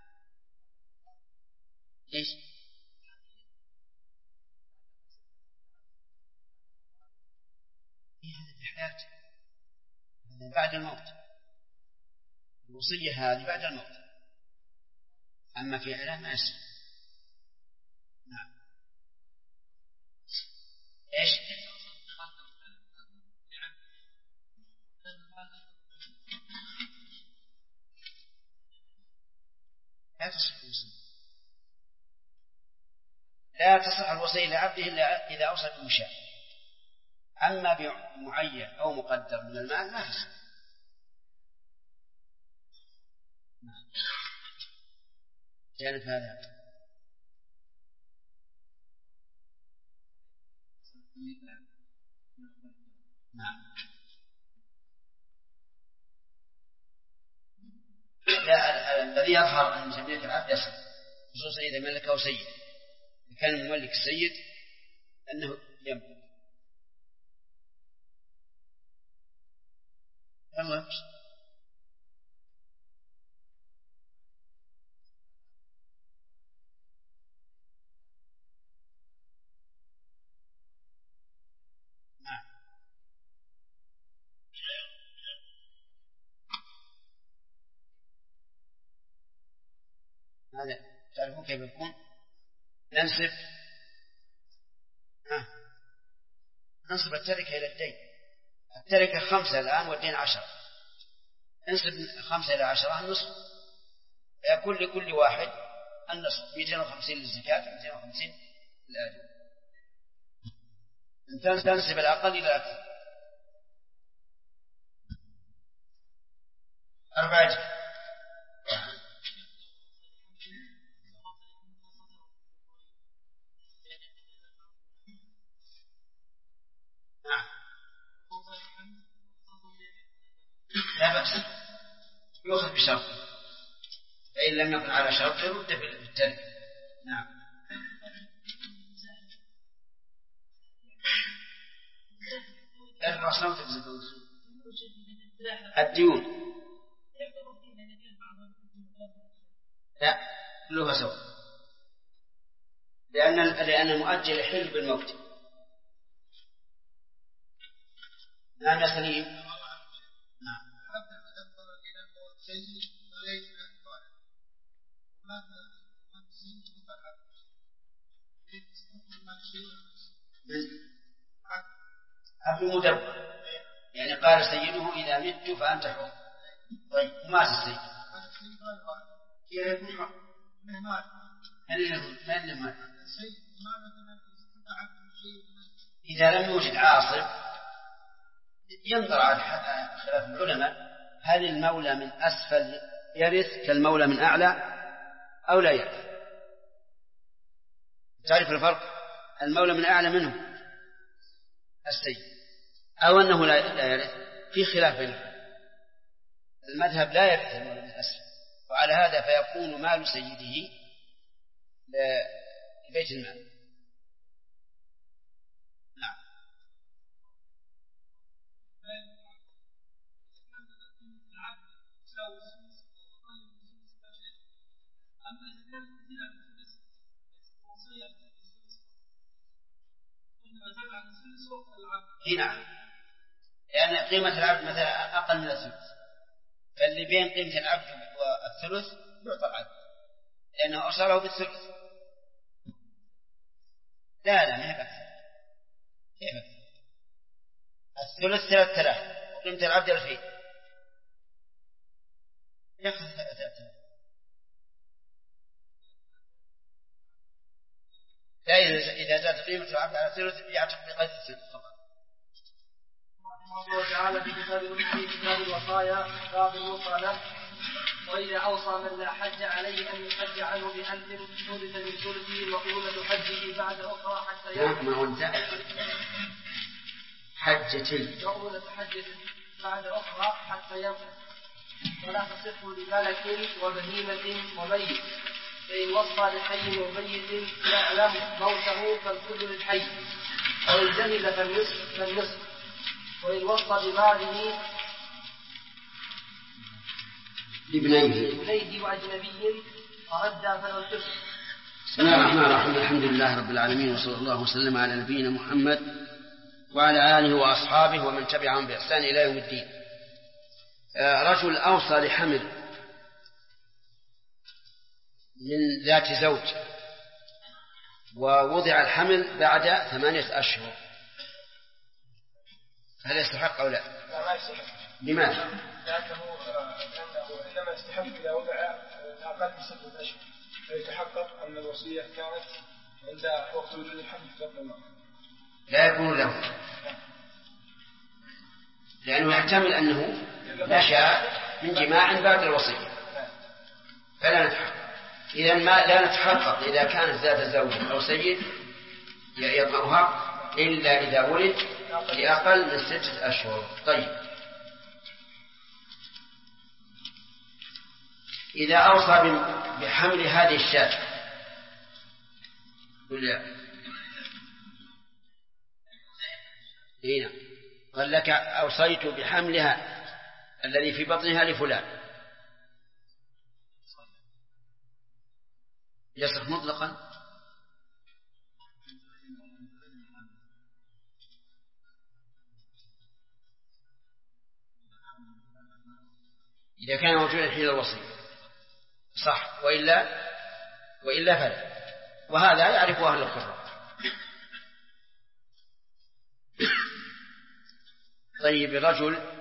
ليش؟ هذا في حياته، هذا بعد الموت. الوصية هذه بعد الموت، أما في حياة ما يصير. نعم. إيش؟ لا تصح الوصية. لا تصح الوصية لعبده إلا إذا أوصى بمشاء. أما بمعين أو مقدر من المال ما تصح. جانب هذا. نعم. لا، الذي يظهر أن تمليك العبد يصح، خصوصا إذا ملكه سيد. إذا كان مملك السيد أنه يملك. الله. نعم. هذا تعرفون كيف يكون؟ ننسب التركة إلى الدين. التركة 5 الآن والدين 10. انسب 5 إلى 10 النصف، يكون لكل واحد النصف. 250 للزكاة 250 للآجر. أنت تنسب الأقل إلى الأكثر. 4 أجل. نعم. لا بأس، يؤخذ بشرط، فإن لم يكن على شرط يرد بالترك. نعم. الرسول الديون لا كلها سواء، لأن المؤجل يحل بالموت. نعم يا سليم. نعم. عبد مدبر، يعني قال سيده إذا مت فأنت حر. طيب ومات السيد كيف يكون حر؟ من مات؟ إذا لم يوجد عاصب ينظر على خلاف العلماء، هل المولى من أسفل يرث كالمولى من أعلى أو لا يرث؟ تعرف الفرق؟ المولى من أعلى منه السيد، أو أنه لا يرث. في خلاف بينهم. المذهب لا يرث المولى من أسفل، وعلى هذا فيكون مال سيده لبيت المال. نعم. نعم، لأن قيمة العبد مثلا أقل من الثلث، فاللي بين قيمة العبد والثلث يعطى العبد لأنه أرسله بالثلث. لا ما هي أكثر. كيف أكثر؟ الثلث 3000 وقيمة العبد 2000 يأخذ 3000. لا، إذا زاد قيمة العبد على الثلث يعتق بقيد الثلث فقط. الله تعالى في كتاب الوصايا باب الوصايا وإذا أوصى من لا حج عليه أن يحج عنه ب1,000 ثلث من ثلثه مؤونة حجه بعد أخرى حتى ينفذ. مؤونة حجة بعد أخرى حتى ينفذ. ولا تصح لملك وبهيمة وميت، فإن وصى لحي وميت يعلم موته فالكل للحي، وإن جهل فالنصف، وإن وصى ببعضه لابنيه وأجنبي فردى فله الثلث. بسم الله الرحمن الرحيم. الحمد لله رب العالمين، وصلى الله وسلم على نبينا محمد وعلى آله وأصحابه ومن تبعهم بإحسان إلى يوم الدين. رجل أوصى لحمل من ذات زوج، ووضع الحمل بعد 8 أشهر، هل يستحق أو لا؟ لا، ما يستحق. لماذا؟ لأنه إنما يستحق إذا وضع أقل من 6 أشهر، فيتحقق أن الوصية كانت عند وقت وجود الحمل قبل الموت. لا يكون له، لأنه يحتمل أنه نشأ من جماع بعد الوصية، فلا نتحقق. إذن لا نتحقق إذا كانت ذات زوج أو سيد يطأها إلا إذا ولد لأقل من 6 أشهر. طيب، إذا أوصى بحمل هذه الشاة هنا قال لك أوصيت بحملها الذي في بطنها لفلان، يصح مطلقا؟ إذا كان موجودا حين الوصية صح، وإلا فلا، وهذا يعرف أهل القرى. طيب، رجل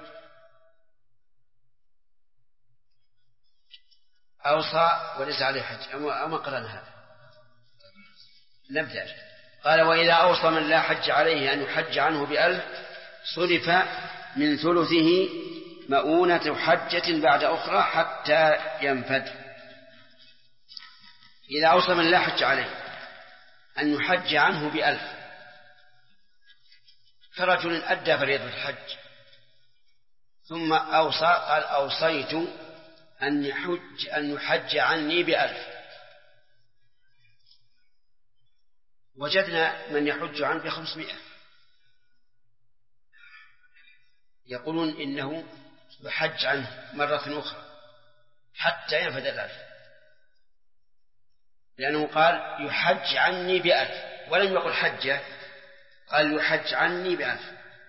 أوصى وليس عليه حج، أما قرأنا هذا، نبدأ. قال: وإذا أوصى من لا حج عليه أن يحج عنه ب1,000 صرف من ثلثه مؤونة حجة بعد أخرى حتى ينفد. إذا أوصى من لا حج عليه أن يحج عنه ب1,000، فرجل أدى فريضة الحج ثم أوصى، قال: أوصيت أن يحج عني ب1,000. وجدنا من يحج عنه ب500، يقولون إنه يحج عنه مرة أخرى حتى ينفد 1,000، لأنه قال يحج عني ب1,000 ولم يقل حجة، قال يحج عني ب1,000،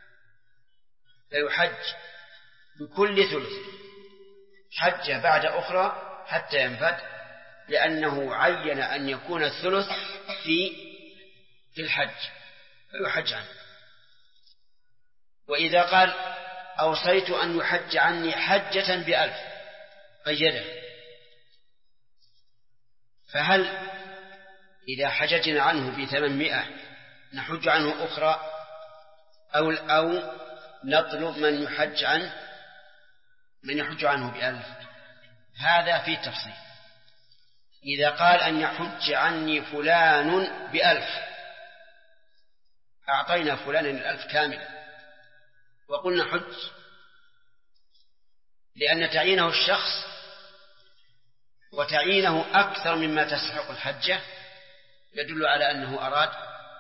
فيحج بكل ثلث حجة بعد أخرى حتى ينفد، لأنه عين أن يكون الثلث في الحج، فيحج عنه. وإذا قال أوصيت أن يحج عني حجة ب1,000 قيده، فهل إذا حججنا عنه ب800 نحج عنه أخرى أو نطلب من يحج عنه ب1,000؟ هذا فيه تفصيل. إذا قال أن يحج عني فلان ب1,000، أعطينا فلانا 1,000 كاملة وقلنا حج، لأن تعيينه الشخص وتعيينه أكثر مما تستحق الحجة يدل على أنه أراد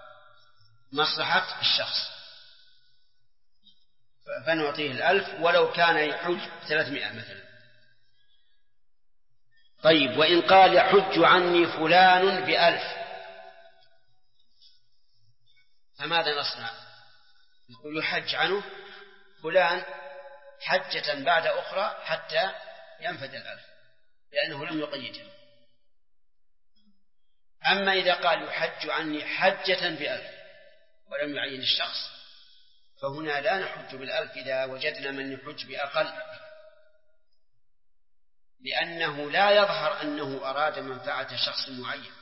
مصلحة الشخص، فنعطيه 1,000 ولو كان يحج 300 مثلا. طيب، وإن قال يحج عني فلان ب1,000 فماذا نصنع؟ نقول يحج عنه فلان حجة بعد أخرى حتى ينفد 1,000، لأنه لم يقيده. أما إذا قال يحج عني حجة ب1,000 ولم يعين الشخص، فهنا لا نحج ب1,000 إذا وجدنا من يحج بأقل، لأنه لا يظهر أنه أراد منفعة شخص معين،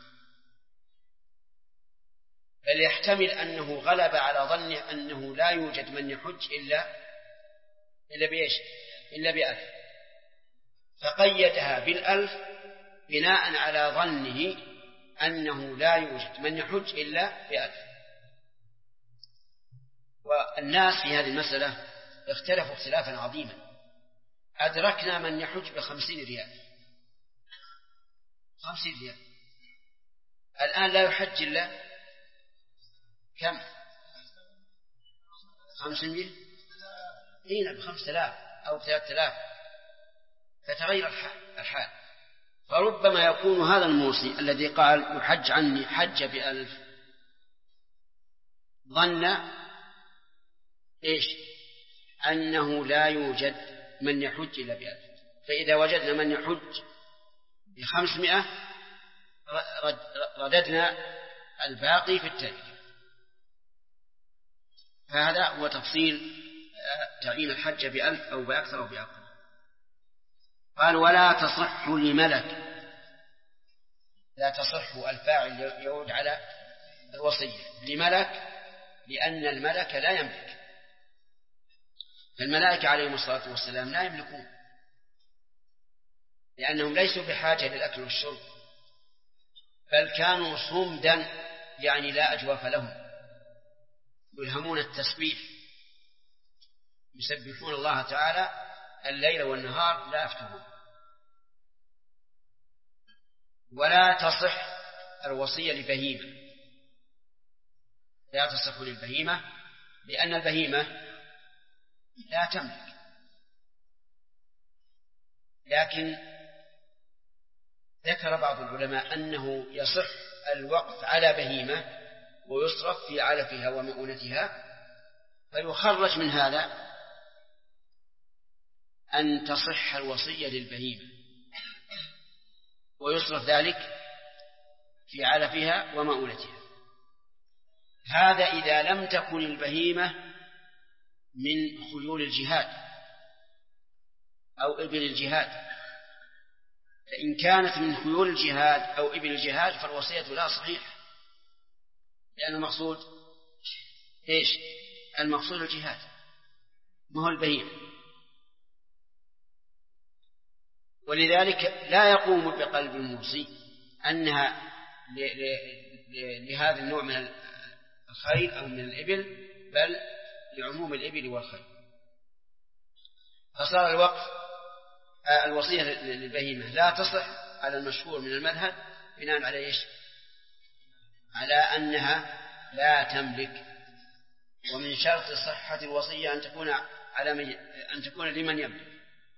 بل يحتمل أنه غلب على ظنه أنه لا يوجد من يحج إلا بإيش؟ إلا ب1,000، فقيدها بالألف بناء على ظنه أنه لا يوجد من يحج إلا ب1000. والناس في هذه المسألة اختلفوا اختلافا عظيما. أدركنا من يحج ب50 ريال، 50 ريال. الآن لا يحج إلا كم؟ 500 إينا ب5000 أو 3000، فتغير الحال. فربما يكون هذا الموصي الذي قال يحج عني حج ب1000 ظن إيش؟ أنه لا يوجد من يحج إلا ب1000. فإذا وجدنا من يحج ب500 رددنا الباقي في التركة. فهذا هو تفصيل تعيين الحج ب1000 أو بأكثر أو بأقل. قال ولا تصح لملك. لا تصح الفاعل يعود على الوصية لملك، لأن الملك لا يملك. فالملائكة عليهم الصلاة والسلام لا يملكون، لأنهم ليسوا بحاجة للأكل والشرب، بل كانوا صمدا، يعني لا أجواف لهم، يلهمون التسبيح، يسبحون الله تعالى الليل والنهار لا يفترون. ولا تصح الوصية لبهيمة. لا تصح للبهيمة لأن البهيمة لا تملك، لكن ذكر بعض العلماء أنه يصح الوقف على بهيمة ويصرف في علفها ومؤونتها، فيخرج من هذا أن تصح الوصية للبهيمة ويصرف ذلك في علفها ومؤونتها. هذا إذا لم تكن البهيمة من خيول الجهاد أو إبل الجهاد. فإن كانت من خيول الجهاد أو إبل الجهاد فالوصية لا صحيح، لأن المقصود إيش؟ المقصود الجهاد ما هو البهيمة. ولذلك لا يقوم بقلب الموصي أنها لهذا النوع من الخيل أو من الإبل، بل لعموم الإبل والخيل. فصار الوصية للبهيمة لا تصح على المشهور من المذهب بناء على إيش؟ على أنها لا تملك. ومن شرط صحة الوصية أن تكون لمن يملك.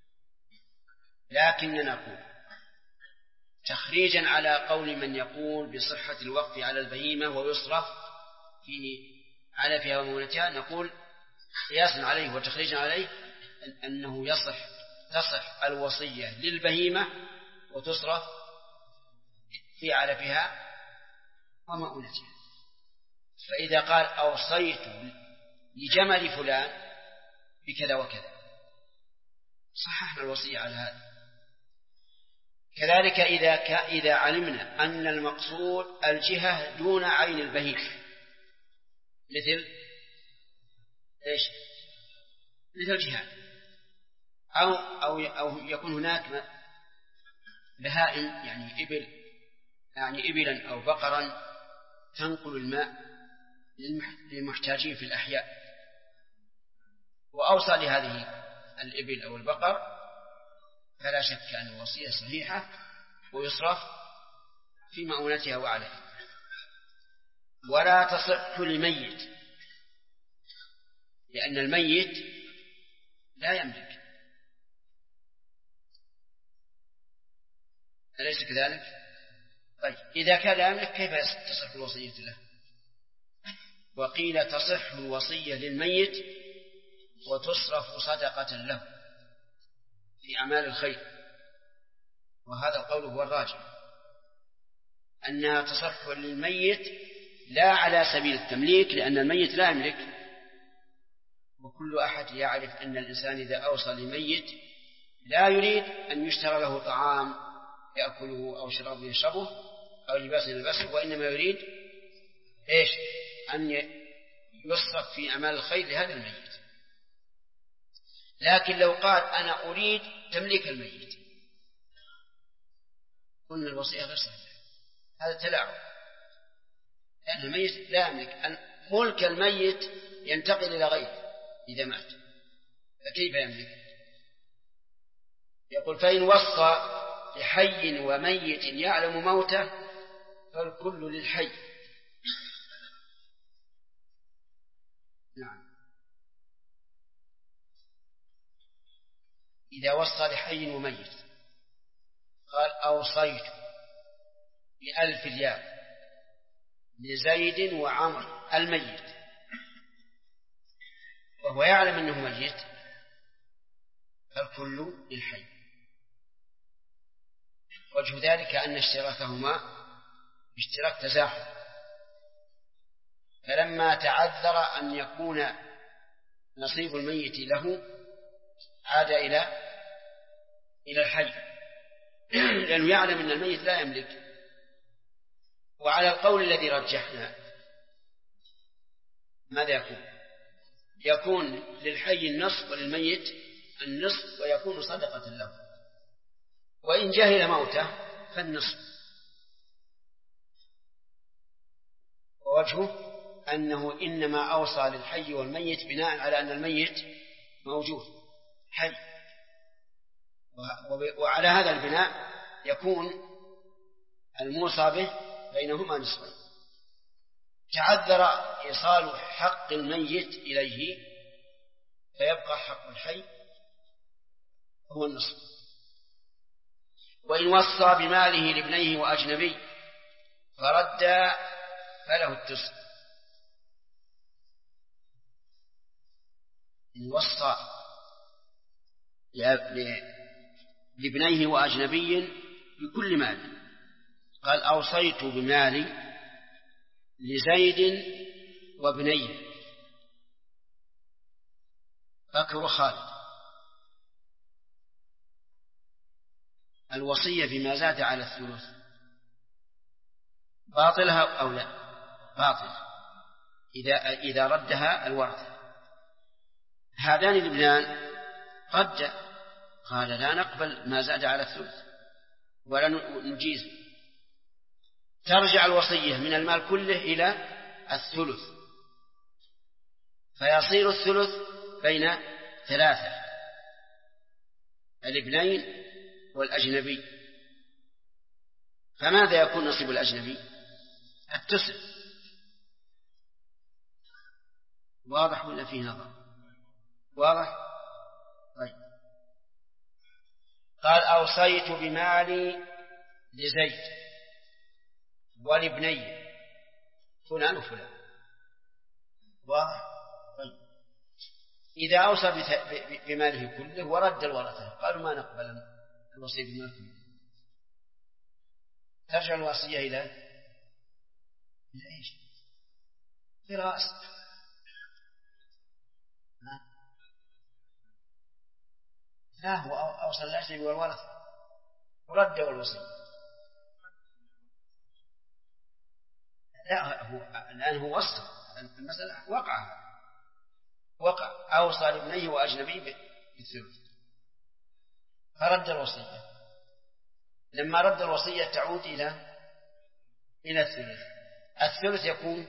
لكننا نقول تخريجا على قول من يقول بصحة الوقف على البهيمة ويصرف في علفها ومؤونتها، نقول قياسا عليه وتخريجا عليه أنه تصح الوصية للبهيمة وتصرف في علفها ومؤونتها. فإذا قال أوصيت لجمل فلان بكذا وكذا صححنا الوصية على هذا. كذلك إذا علمنا أن المقصود الجهة دون عين البهيمة، مثل إيش؟ مثل الجهاد، أو يكون هناك بهائم يعني إبلا أو بقرا تنقل الماء للمحتاجين في الأحياء، وأوصى لهذه الإبل أو البقر، فلا شك أن الوصية صحيحة ويصرف في مؤونتها وعليها. ولا تصح لميت، لأن الميت لا يملك، أليس كذلك؟ طيب إذا كان لا يملك كيف تصح الوصية له؟ وقيل تصح الوصية للميت وتصرف صدقة له في أعمال الخير، وهذا القول هو الراجح، أنها تصح للميت لا على سبيل التمليك، لأن الميت لا يملك، وكل أحد يعرف أن الإنسان إذا أوصى لميت لا يريد أن يشترى له طعام يأكله أو شراب يشربه أو لباس يلبسه، وإنما يريد إيش؟ أن يصرف في أعمال الخير لهذا الميت. لكن لو قال أنا أريد تمليك الميت قلنا الوصية غير صحيحة، هذا تلاعب، لأن الميت لا يملك أن ملك الميت ينتقل إلى غيره إذا مات، فكيف يملك؟ يقول فإن وصى لحي وميت يعلم موته فالكل للحي. نعم. إذا وصى لحي وميت قال أوصيت ب1,000 ريال لزيد وعمر الميت وهو يعلم أنه ميت فالكل للحي. وجه ذلك أن اشتراكهما اشتراك تزاحم، فلما تعذر أن يكون نصيب الميت له عاد إلى الحي لأنه يعلم أن الميت لا يملك. وعلى القول الذي رجحنا ماذا يكون؟ يكون للحي النصف وللميت النصف، ويكون صدقة له، وإن جهل موته فالنصف. ووجهه أنه إنما أوصى للحي والميت بناء على أن الميت موجود حي، وعلى هذا البناء يكون الموصى به بينهما نصفين. تعذر إيصال حق الميت إليه فيبقى حق الحي هو النصف. وإن وصى بماله لابنيه وأجنبي فرد فله التسع. إن وصى لابنيه وأجنبي بكل مال، قال أوصيت بمالي لزيد وابنيه بكر وخالد، الوصية بما زاد على الثلث باطلها أو لا؟ باطل إذا ردها الوارث. هذان الابنان رد، قال لا نقبل ما زاد على الثلث ولا نجيز، ترجع الوصية من المال كله إلى الثلث، فيصير الثلث بين ثلاثة، الابنين والأجنبي. فماذا يكون نصيب الأجنبي؟ التسع. واضح ولا فيه نظر؟ واضح. طيب. قال أوصيت بمالي لزيد ولابني فلان وفلان. واضح. طيب. إذا أوصى بماله كله ورد الورثة قالوا ما نقبل الوصية بماله كله، ترجع الوصية إلى إيش؟ فراس. لا، هو أوصل الأجنبي والورث ورد الوصية. لا، الآن هو وصل المسألة، وقع أوصى لابنيه وأجنبي بالثلث فرد الوصية. لما رد الوصية تعود إلى الثلث. الثلث يكون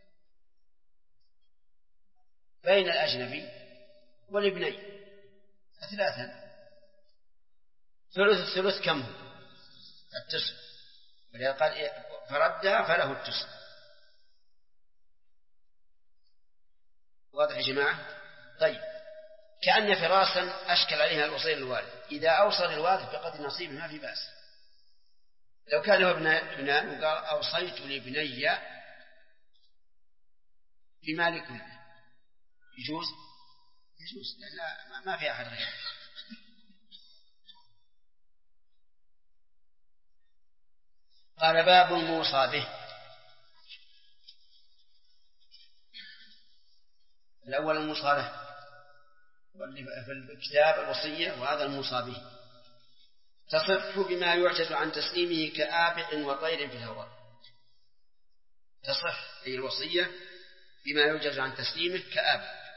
بين الأجنبي والابنين ثلاثا. الثلث كم؟ التسع. ولذا قال فردها فله التسع. واضح يا جماعة؟ طيب. كأن فراسا أشكل عليها الوصية للوالد، إذا أوصى للوالد بقدر نصيبه ما في بأس. لو كان له ابنان وقال أوصيت لابني بمال كله يجوز؟ لا، ما في أحد غيره. قال باب الموصى به. الأول الموصى له في الكتاب الوصية، وهذا الموصى به. تصح بما يعجز عن تسليمه كآبق وطير في الهواء. تصح أي الوصية بما يعجز عن تسليمه كآبق.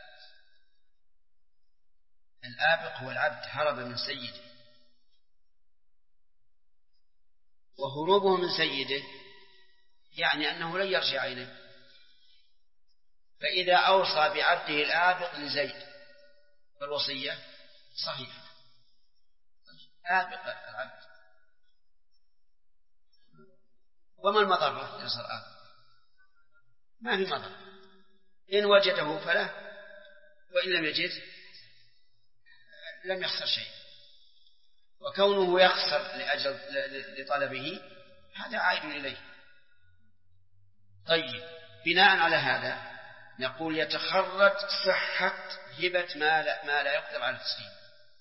الآبق هو العبد هرب من سيده وهروبه من سيده يعني أنه لن يرجع إليه. فإذا أوصى بعبده الآبق لزيد فالوصية صحيحة، آبق العبد. وما المضرة إذا صار آبق؟ ما في مضرة، إن وجده فله، وإن لم يجد لم يخسر شيء. وكونه يخسر لأجل لطلبه هذا عائد إليه. طيب، بناء على هذا نقول يتخرج صحة هبة ما لا يقدر على التسليم،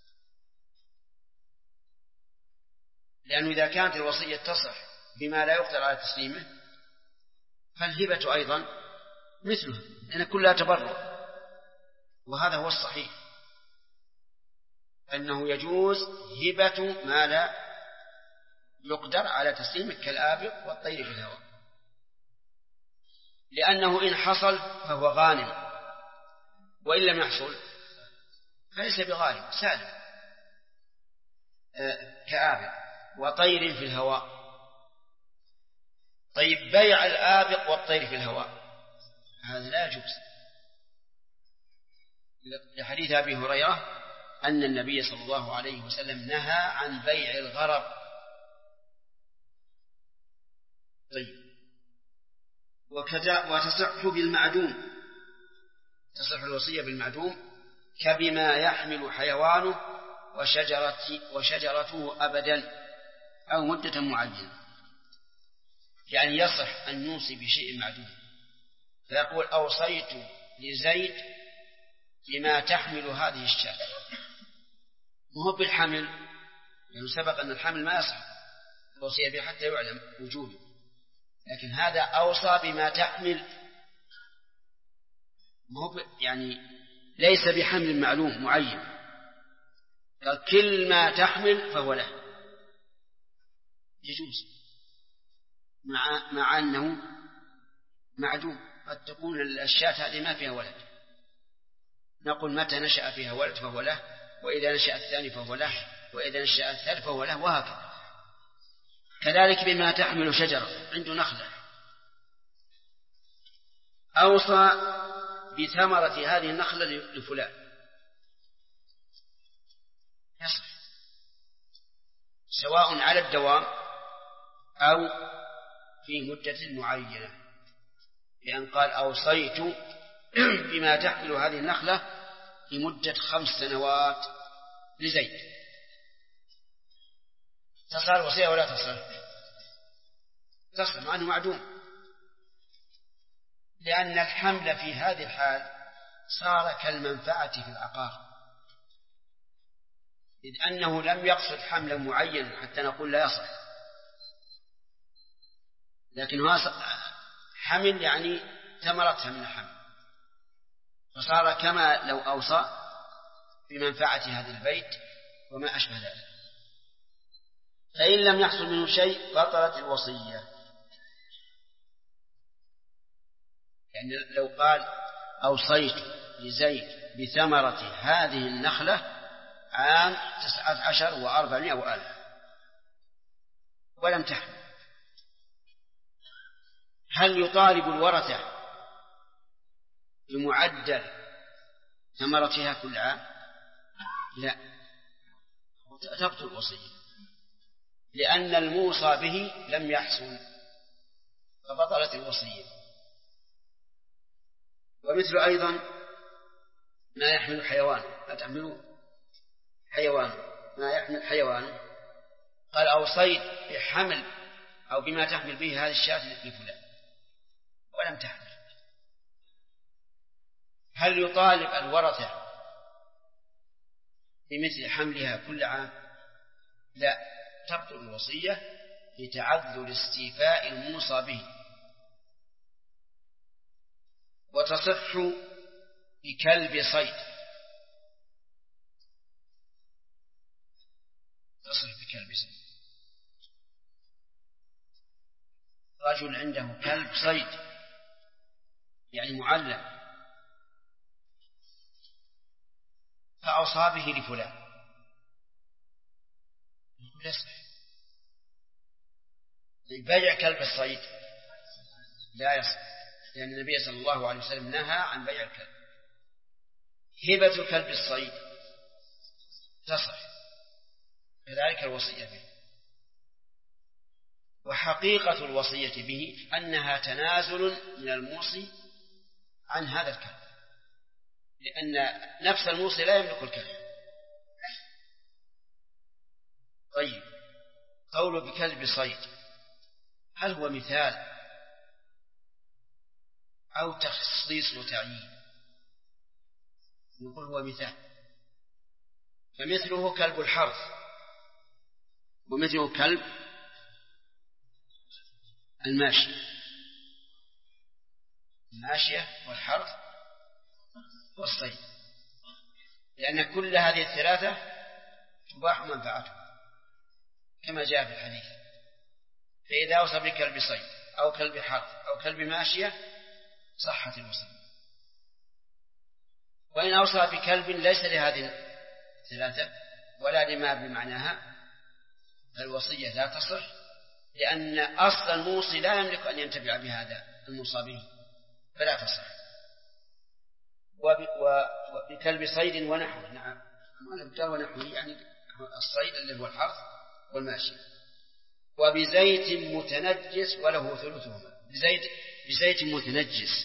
لأنه إذا كانت الوصية تصح بما لا يقدر على تسليمه فالهبة أيضا مثلها، لأن كلها تبرع، وهذا هو الصحيح، أنه يجوز هبة ما لا يقدر على تسليمه كالآبق والطير في الهواء، لأنه إن حصل فهو غانم، وإن لم يحصل فليس بغانم، سالم كآبق وطير في الهواء. طيب، بيع الآبق والطير في الهواء هذا لا يجوز، لحديث أبي هريرة أن النبي صلى الله عليه وسلم نهى عن بيع الغرض. طيب، وتصح بالمعدوم، تصح الوصية بالمعدوم كبما يحمل حيوانه وشجرته أبدا أو مدة معينة، يعني يصح أن يوصي بشيء معدوم، فيقول أوصيت لزيد بما تحمل هذه الشاة، وهو بالحمل، لأنه سبق أن الحمل ما يصح الوصية به حتى يعلم وجوده، لكن هذا أوصى بما تحمل، يعني ليس بحمل معلوم معين، قال كل ما تحمل فهو له، يجوز مع أنه معدوم. قد تكون الأشياء هذه ما فيها ولد، نقول متى نشأ فيها ولد فهو له، وإذا نشأ الثاني فهو له، وإذا نشأ الثالث فهو له، وهكذا. كذلك بما تحمل شجرة، عنده نخلة، أوصى بثمرة هذه النخلة لفلان، يصح سواء على الدوام أو في مدة معينة، لأن قال أوصيت بما تحمل هذه النخلة لمدة 5 سنوات لزيد. تصل الوصية ولا تصل؟ تصل مع أنه معدوم، لأن الحمل في هذه الحال صار كالمنفعة في العقار، إذ أنه لم يقصد حملا معينا حتى نقول لا يصح، لكن هو حمل يعني ثمرتها من الحمل، فصار كما لو أوصى بمنفعة هذا البيت وما أشبه ذلك. فإن لم يحصل منه شيء بطلت الوصية، يعني لو قال أوصيت لزيد بثمرة هذه النخلة عام 19 و400 وألف ولم تحمل، هل يطالب الورثة بمعدل ثمرتها كل عام؟ لا، تبطل الوصية، لأن الموصى به لم يحصل فبطلت الوصية. ومثل أيضا ما يحمل حيوان، ما تحمل حيوان، ما يحمل حيوان، قال أوصيت بحمل أو بما تحمل به هذه الشاة لفلان ولم تحمل، هل يطالب الورثة بمثل حملها كل عام؟ لا، تبطل الوصية لتعذر استيفاء الموصى به. وتصح بكلب صيد، تصح بكلب صيد، رجل عنده كلب صيد يعني معلم فأوصى به لفلان، يصح بيع كلب الصيد لا يصح، لأن النبي صلى الله عليه وسلم نهى عن بيع الكلب. هبة كلب الصيد تصح، كذلك الوصية به. وحقيقة الوصية به أنها تنازل من الموصي عن هذا الكلب، لأن نفس الموصي لا يملك الكلب. طيب، قوله بكلب صيد هل هو مثال أو تخصيص وتعيين؟ نقول هو مثال، فمثله كلب الحرث ومثله كلب الماشية والحرث والصيد، لأن كل هذه الثلاثة تباح منفعتها كما جاء في الحديث. فإذا أوصى بكلب صيد أو كلب حرث أو كلب ماشية صحت الوصية. وإن أوصى بكلب ليس لهذه الثلاثة ولا لما بمعناها فالوصية لا تصح، لأن أصل الموصي لا يملك أن ينتفع بهذا الموصى به فلا تصح. وبكلب صيد ونحوه، نعم ونحوه يعني الصيد الذي هو الحرث والماشي. وبزيت متنجس وله ثلثهما، بزيت متنجس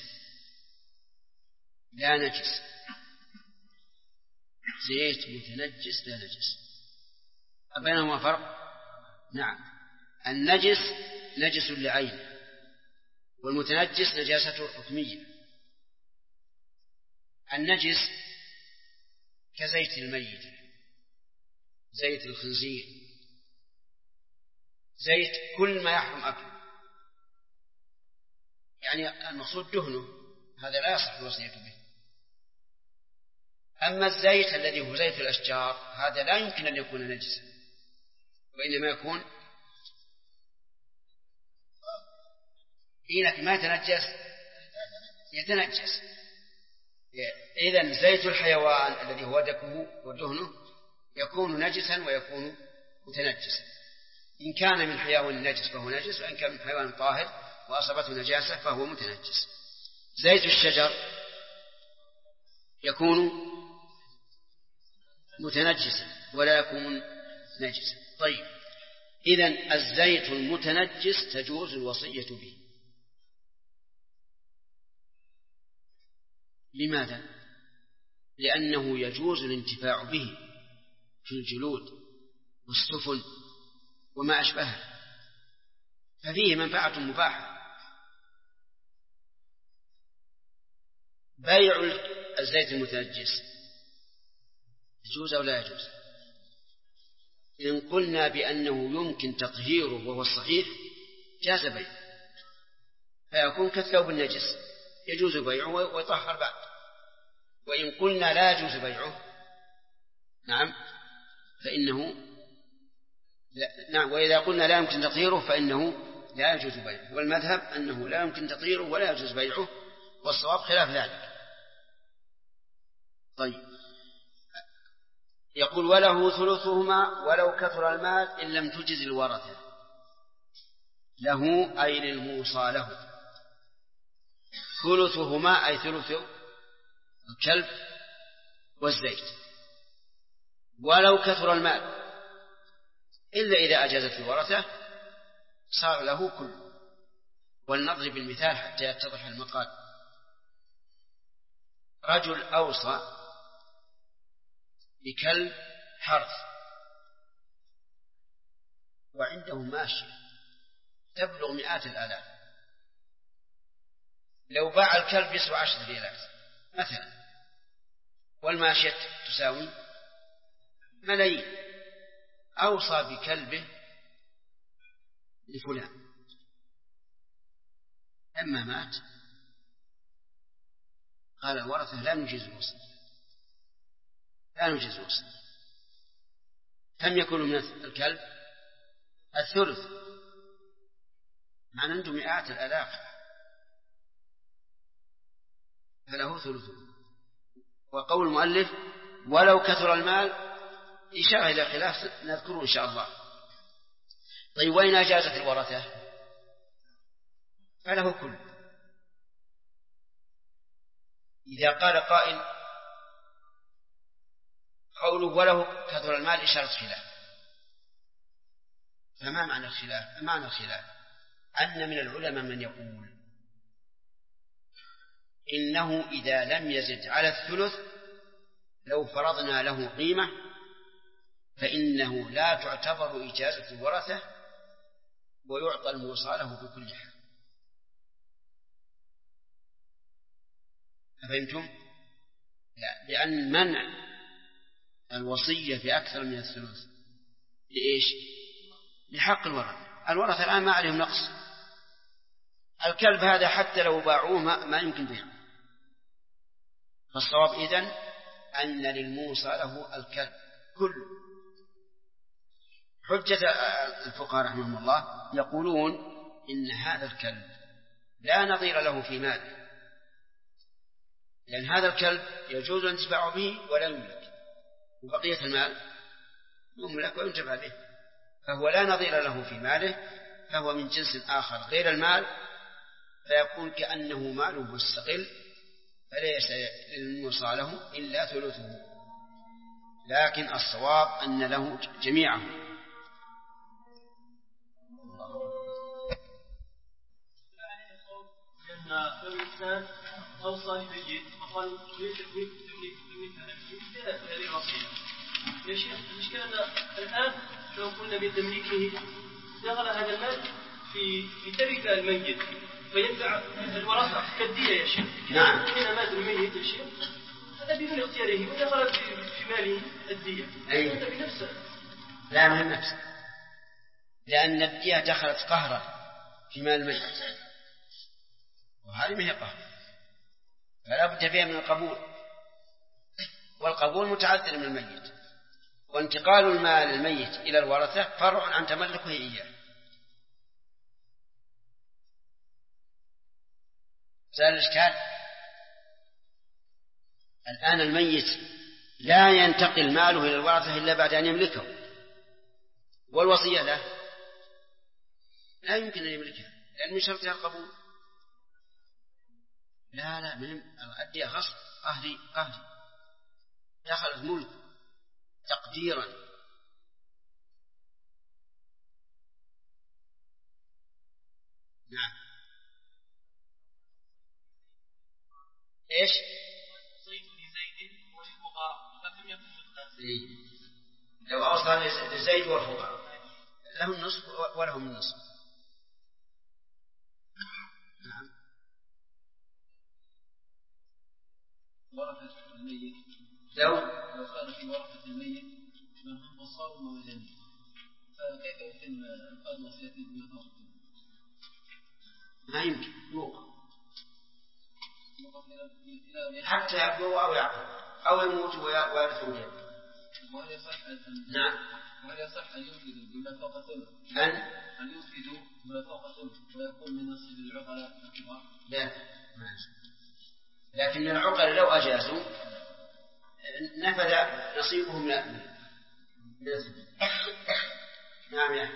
لا نجس، زيت متنجس لا نجس، بينهما فرق؟ نعم، النجس نجس لعينه والمتنجس نجاسته حكمية. النجس كزيت الميت، زيت الخنزير، زيت كل ما يحرم أكله، يعني المقصود دهنه، هذا لا يصح الوصية به. أما الزيت الذي هو زيت الأشجار هذا لا يمكن أن يكون نجسا، وإنما يكون لكن ما يتنجس. إذن زيت الحيوان الذي هو دكه ودهنه يكون نجسا ويكون متنجسا، إن كان من حيوان نجس فهو نجس، وإن كان من حيوان طاهر وأصابته نجاسة فهو متنجس. زيت الشجر يكون متنجسا ولا يكون نجسا. طيب، إذن الزيت المتنجس تجوز الوصية به. لماذا؟ لأنه يجوز الانتفاع به في الجلود والسفن وما أشبهه، ففيه منفعة مباحة. بيع الزيت المتنجس يجوز أو لا يجوز؟ إن قلنا بأنه يمكن تطهيره وهو الصحيح جاز بيعه، فيكون كالثوب النجس يجوز بيعه ويطهر بعد. وإن قلنا لا يجوز بيعه نعم فإنه نعم، وإذا قلنا لا يمكن تطهيره فإنه لا يجوز بيعه، والمذهب أنه لا يمكن تطهيره ولا يجوز بيعه، والصواب خلاف ذلك. طيب، يقول وله ثلثهما ولو كثر المال إن لم تجز الورثة، له أي للموصى له، ثلثهما أي ثلث الكلب والزيت، ولو كثر المال إلا إذا أجازت الورثة صار له كله. ولنضرب المثال حتى يتضح المقال. رجل أوصى بكلب حرث وعنده ماشية تبلغ مئات الآلاف، لو باع الكلب يسوى 10 ريالات مثلا، والماشية تساوي ملايين، أوصى بكلبه لفلان، لما مات قال الورثة لا نجيز الوصية، لا نجيز الوصية. كم يكون من الكلب؟ الثلث، مع عنده مئات الآلاف، فله ثلثه. وقول المؤلف ولو كثر المال إشارة إلى خلاف نذكره إن شاء الله. طيب، وإن أجازت الورثة فله كل. إذا قال قائل قوله وله كثر المال إشارة خلاف، فما معنى الخلاف؟ معنى الخلاف أن من العلماء من يقول إنه إذا لم يزد على الثلث لو فرضنا له قيمة فإنه لا تعتبر إجازة الورثة ويعطى الموصى له بكل حال. أفهمتم؟ لا، لأن منع الوصية في أكثر من الثلث لإيش؟ لحق الورثة الآن ما عليهم نقص. الكلب هذا حتى لو باعوه ما يمكن بيعه. فالصواب إذن أن للموصى له الكلب كله. حجة الفقهاء رحمهم الله يقولون إن هذا الكلب لا نظير له في ماله، لأن هذا الكلب يجوز أن تباع به ولا يملك، وبقية المال يملك وينتفع به، فهو لا نظير له في ماله، فهو من جنس آخر غير المال، فيكون كأنه ماله مستقل، فليس للموصى له إلا ثلثه. لكن الصواب أن له جميعه. لأن الإنسان أوصى لميت فقال ليس تمليك هذه الوصية. يا شيخ المشكلة أن الآن لو قلنا بتمليكه دخل هذا المال في تركة الميت فينفع الورثة كالدية يا شيخ. نعم. حين مات الميت يا شيخ هذا بدون اختياره ودخل في ماله الدية. هذا بنفسه. لا من نفسه، لأن الدية دخلت قهرا في مال الميت، وهذه ما هي قهر، فلا بد فيها من القبول، والقبول متعذر من الميت، وانتقال المال الميت إلى الورثة فرع عن تملكه إياه. سأل الإشكال. الآن الميت لا ينتقل ماله إلى الورثة إلا بعد أن يملكه، والوصية له لا يمكن أن يملكها لأن من شرطها القبول. لا من الدية غصب قهري دخلت ملك تقديرا. نعم. ايش؟ صيد لزيد وللفقراء فكم يكون القاسم؟ لو اوصى لزيد والفقراء له النصف ولهم النصف. نعم. ورثة الميت لو كان في ورثة الميت من هم بصار ومجن، فكيف يمكن انقاذ وصيته بما فوق؟ ما يمكن يوقع حتى يبلغ أو يعقل أو يموت ويرث وجهه. وهل يصح نعم. وهل يصح أن يفيد بما فوق ثلث؟ أن يفيد بما فوق ثلث ويكون من نصيب العقلاء الكبار؟ لا ما يصح. لكن العقلاء لو أجازوا نفذ نصيبهم من الثلث. نعم يا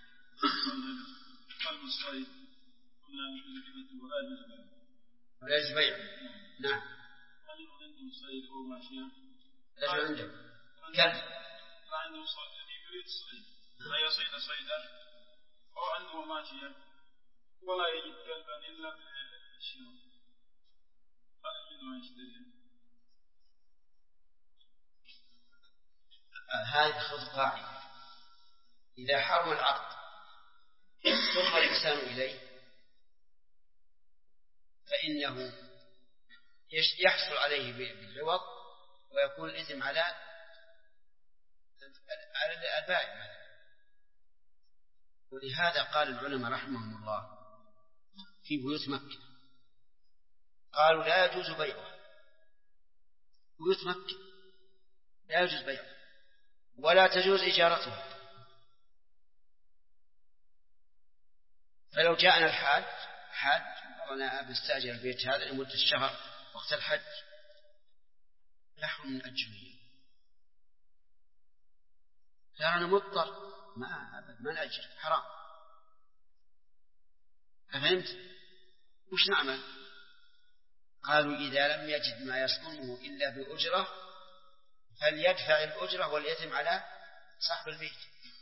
قلب الصيد قلنا بكلمة ولا يجوز بيع. نعم. هل عنده صيد أو ماشية؟ ايش عنده؟ كلب. لا عنده صيد يريد الصيد لا يصيد صيدا، أو عنده ماشية ولا يجد كلبا إلا بالشراء، هل يجوز أن يشتريه؟ هذه خذ قاعدة: إذا حرم العقد ثم الإنسان إليه فإنه يحصل عليه بالعوض ويكون الإثم على البائع. ولهذا قال العلماء رحمهم الله في بيوت مكة قالوا لا يجوز بيعها. بيوت مكة لا يجوز بيعها ولا تجوز إجارتها. فلو جاءنا الحاج وأنا بستأجر البيت هذا لمدة الشهر وقت الحج يحرم من أجره. ترى أنا مضطر ما الأجر حرام. فهمت؟ وش نعمل؟ قالوا إذا لم يجد ما يسكنه إلا بأجرة فليدفع الأجرة واليتم على صاحب البيت.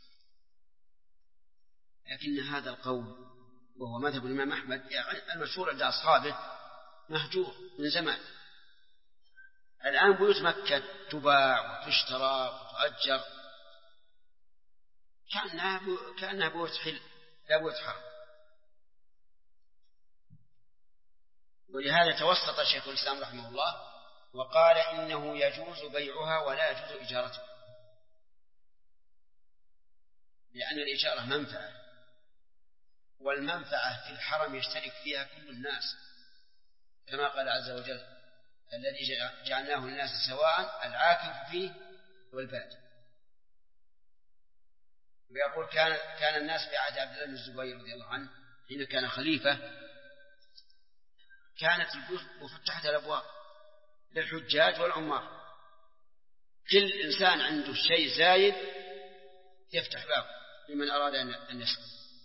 لكن هذا القول وهو مذهب الإمام أحمد يعني المشهور عند أصحابه مهجور من زمان. الآن بيوت مكة تباع وتشترى وتؤجر كأنها بيوت حل لا بيوت حرب. ولهذا توسط شيخ الإسلام رحمه الله وقال إنه يجوز بيعها ولا يجوز إجارتها، لأن الإجارة منفعة، والمنفعة في الحرم يشترك فيها كل الناس، كما قال عز وجل الذي جعلناه للناس سواء العاكف فيه والباد. ويقول كان الناس في عهد عبد الله بن الزبير رضي الله عنه حين كان خليفة كانت البيوت مفتحة الأبواب للحجاج والعمار، كل إنسان عنده شيء زايد يفتح بابه لمن أراد أن يسكن.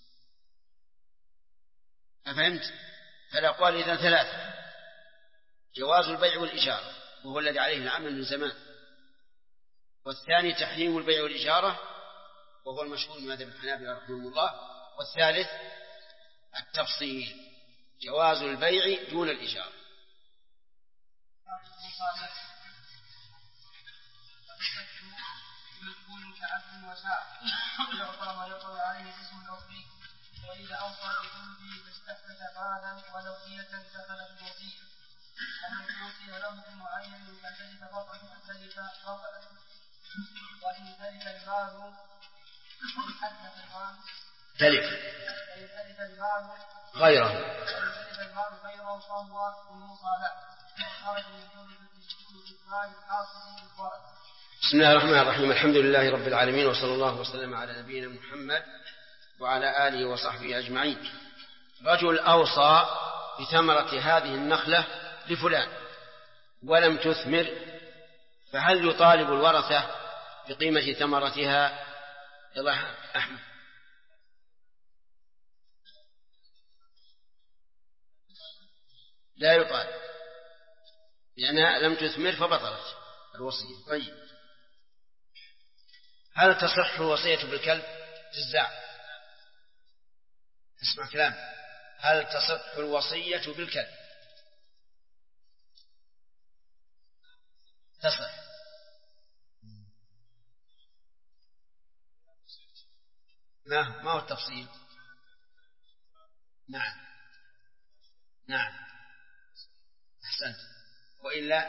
أفهمت؟ فالأقوال إذن ثلاثة: جواز البيع والإجارة وهو الذي عليه العمل من زمان، والثاني تحريم البيع والإجارة وهو المشهور من مذهب الحنابلة رحمهم الله، والثالث التفصيل جواز البيع دون الإجارة. وإذا أوصى بقلبه فاستحدث مالا ولوصية دخلت الوصية أن يوصي له بمعين فتلف بطن فتلف بطن وإن تلف المال تلف المال غيره فهو المصالح خرج من جملة المال الحاصل في الفرد. بسم الله الرحمن الرحيم. الحمد لله رب العالمين، وصلى الله وسلم على نبينا محمد وعلى آله وصحبه أجمعين. رجل أوصى بثمرة هذه النخلة لفلان ولم تثمر، فهل يطالب الورثة بقيمة ثمرتها؟ يلا أحمد. لا يطالب لأنها لم تثمر فبطلت الوصية. طيب، هل تصح الوصية بالكلب؟ جزاء اسمع كلام. هل تصح الوصية بالكلب؟ تصح. ما هو التفصيل؟ نعم أحسنت. وإلا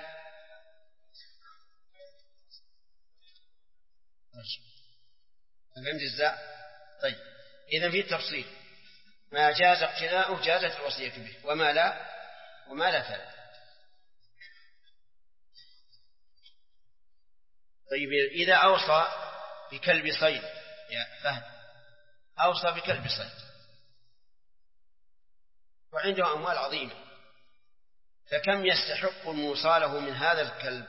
فهمت الجزاء؟ طيب، إذن في التفصيل: ما جاز اقتناؤه جازت الوصية به، وما لا فلا. طيب، إذا أوصى بكلب صيد يا فهد، أوصى بكلب صيد وعنده أموال عظيمة، فكم يستحق الموصى له من هذا الكلب؟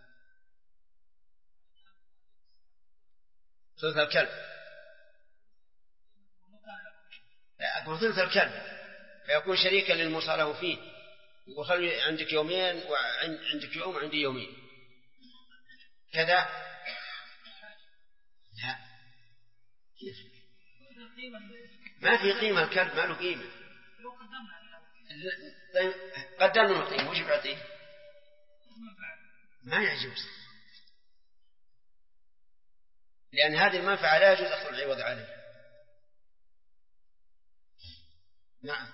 ثلث الكلب. لا، أقول ثلث الكلب، فيكون شريكا للموصى له فيه. وخلي عندك يومين وعندك يوم وعندي يومين كذا. لا، كيف؟ ما في قيمة الكلب، ما له قيمة. طيب، قدرنا القيمة وش بعطيه؟ ما يعجوز، لأن هذه المنفعة لا يجوز أخذ العوض عليه. نعم،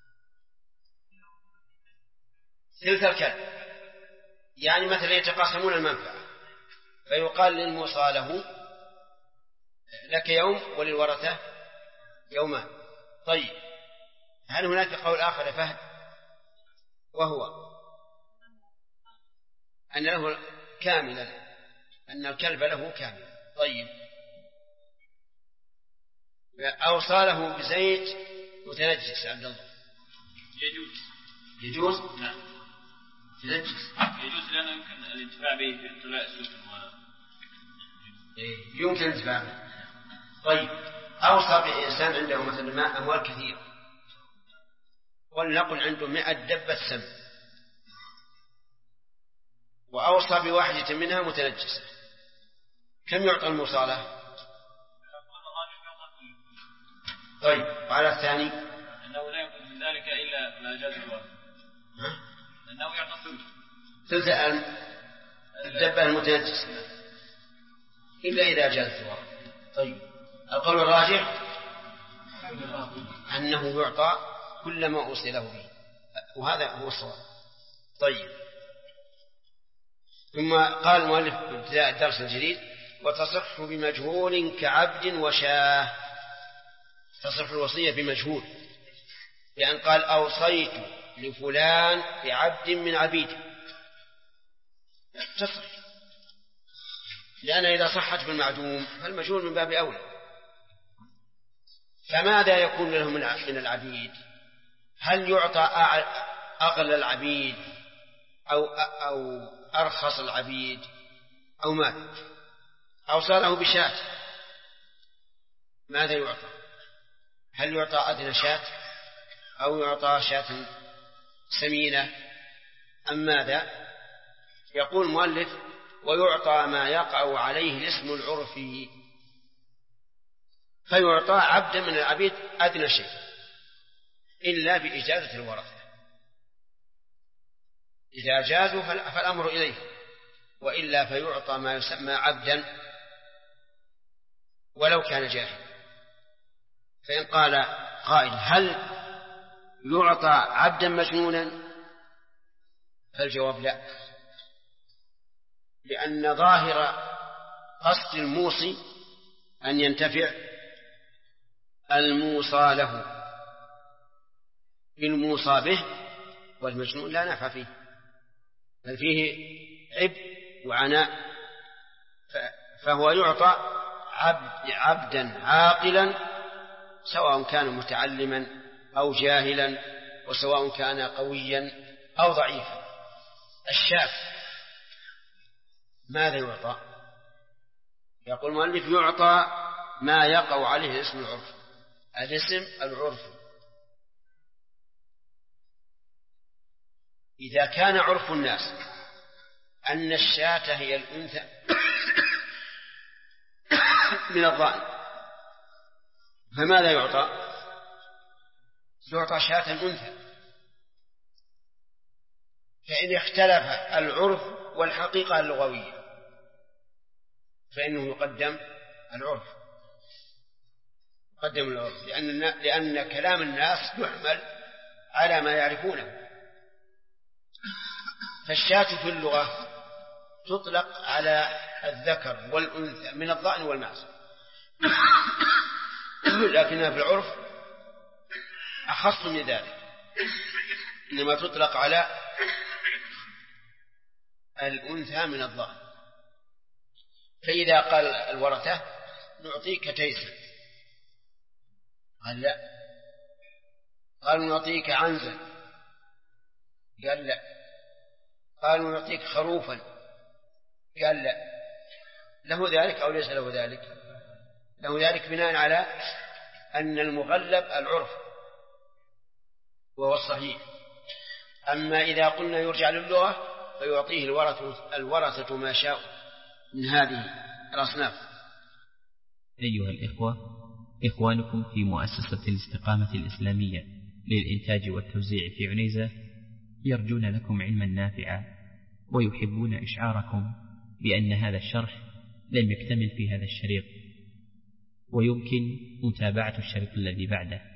ثلث الكلب، يعني مثلا يتقاسمون المنفعة، فيقال للموصى له لك يوم وللورثة يومان. طيب، هل هناك قول آخر يا فهد، وهو أن له كاملا، أن الكلب له كاملا؟ طيب، أوصى له بزيت متنجس عبد الله، يجوز؟ نعم تنجس يجوز، لأنه يمكن الانتفاع به في ابتلاء السفن يمكن الانتفاع به. طيب، أوصى بإنسان عنده مثلا أموال كثيرة ولنقل عنده 100 دبة سم، وأوصى بواحدة منها متنجسة، كم يعطى الموصالة؟ طيب، وعلى الثاني أنه لا يكون من ذلك إلا ما جاز الوارث، أنه يعطى ثلث الدبة المتنجسة إلا إذا جاز الوارث. طيب، القول الراجح أنه يعطى كل ما أوصي له به، وهذا هو الصواب. طيب، ثم قال المؤلف في ابتداء الدرس الجديد: وتصح بمجهول كعبد وشاه. تصح الوصية بمجهول، لأن قال: أوصيت لفلان بعبد من عبيده، تصح، لأن إذا صحت بالمعدوم فالمجهول من باب أولى. فماذا يكون له من العبيد؟ هل يعطى أغلى العبيد أو أرخص العبيد أو ماذا؟ أو صاره بشاة، ماذا يعطى؟ هل يعطى أدنى شاة أو يعطى شاة سمينة أم ماذا؟ يقول المؤلف: ويعطى ما يقع عليه الاسم العرفي، فيعطى عبدا من العبيد أدنى شيء إلا بإجازة الورثة، إذا جازوا فالأمر إليه، وإلا فيعطى ما يسمى عبدا ولو كان جاهلا. فإن قال قائل: هل يعطى عبدا مجنونا؟ فالجواب لا، لأن ظاهر قصد الموصي أن ينتفع الموصى له بالموصى به، والمجنون لا نفع فيه، بل فيه عبء وعناء. فهو يعطى عبدا عاقلا، سواء كان متعلما أو جاهلا، وسواء كان قويا أو ضعيفا. الشاب ماذا يعطى؟ يقول المؤلف: يعطى ما يقع عليه الاسم العرفي. الاسم العرفي إذا كان عرف الناس أن الشاة هي الأنثى من الضأن، فماذا يعطى؟ يعطى شاة أنثى. فإن اختلف العرف والحقيقة اللغوية فإنه يقدم العرف، لأن كلام الناس يحمل على ما يعرفونه. فالشاة في اللغة تطلق على الذكر والأنثى من الضأن والمعز، لكنها في العرف أخص من ذلك، إنما تطلق على الأنثى من الضأن. فإذا قال الورثة: نعطيك تيسا، قال لا. قالوا: نعطيك عنزا، قال لا. قالوا: نعطيك خروفا، قال لا. له ذلك أو ليس له ذلك؟ له ذلك بناء على أن المغلب العرف وهو الصحيح. أما إذا قلنا يرجع للغة فيعطيه الورثة ما شاء من هذه الأصناف. أيها الإخوة، إخوانكم في مؤسسة الاستقامة الإسلامية للإنتاج والتوزيع في عنيزة يرجون لكم علما نافعا، ويحبون إشعاركم بأن هذا الشرح لم يكتمل في هذا الشريط، ويمكن متابعة الشريط الذي بعده.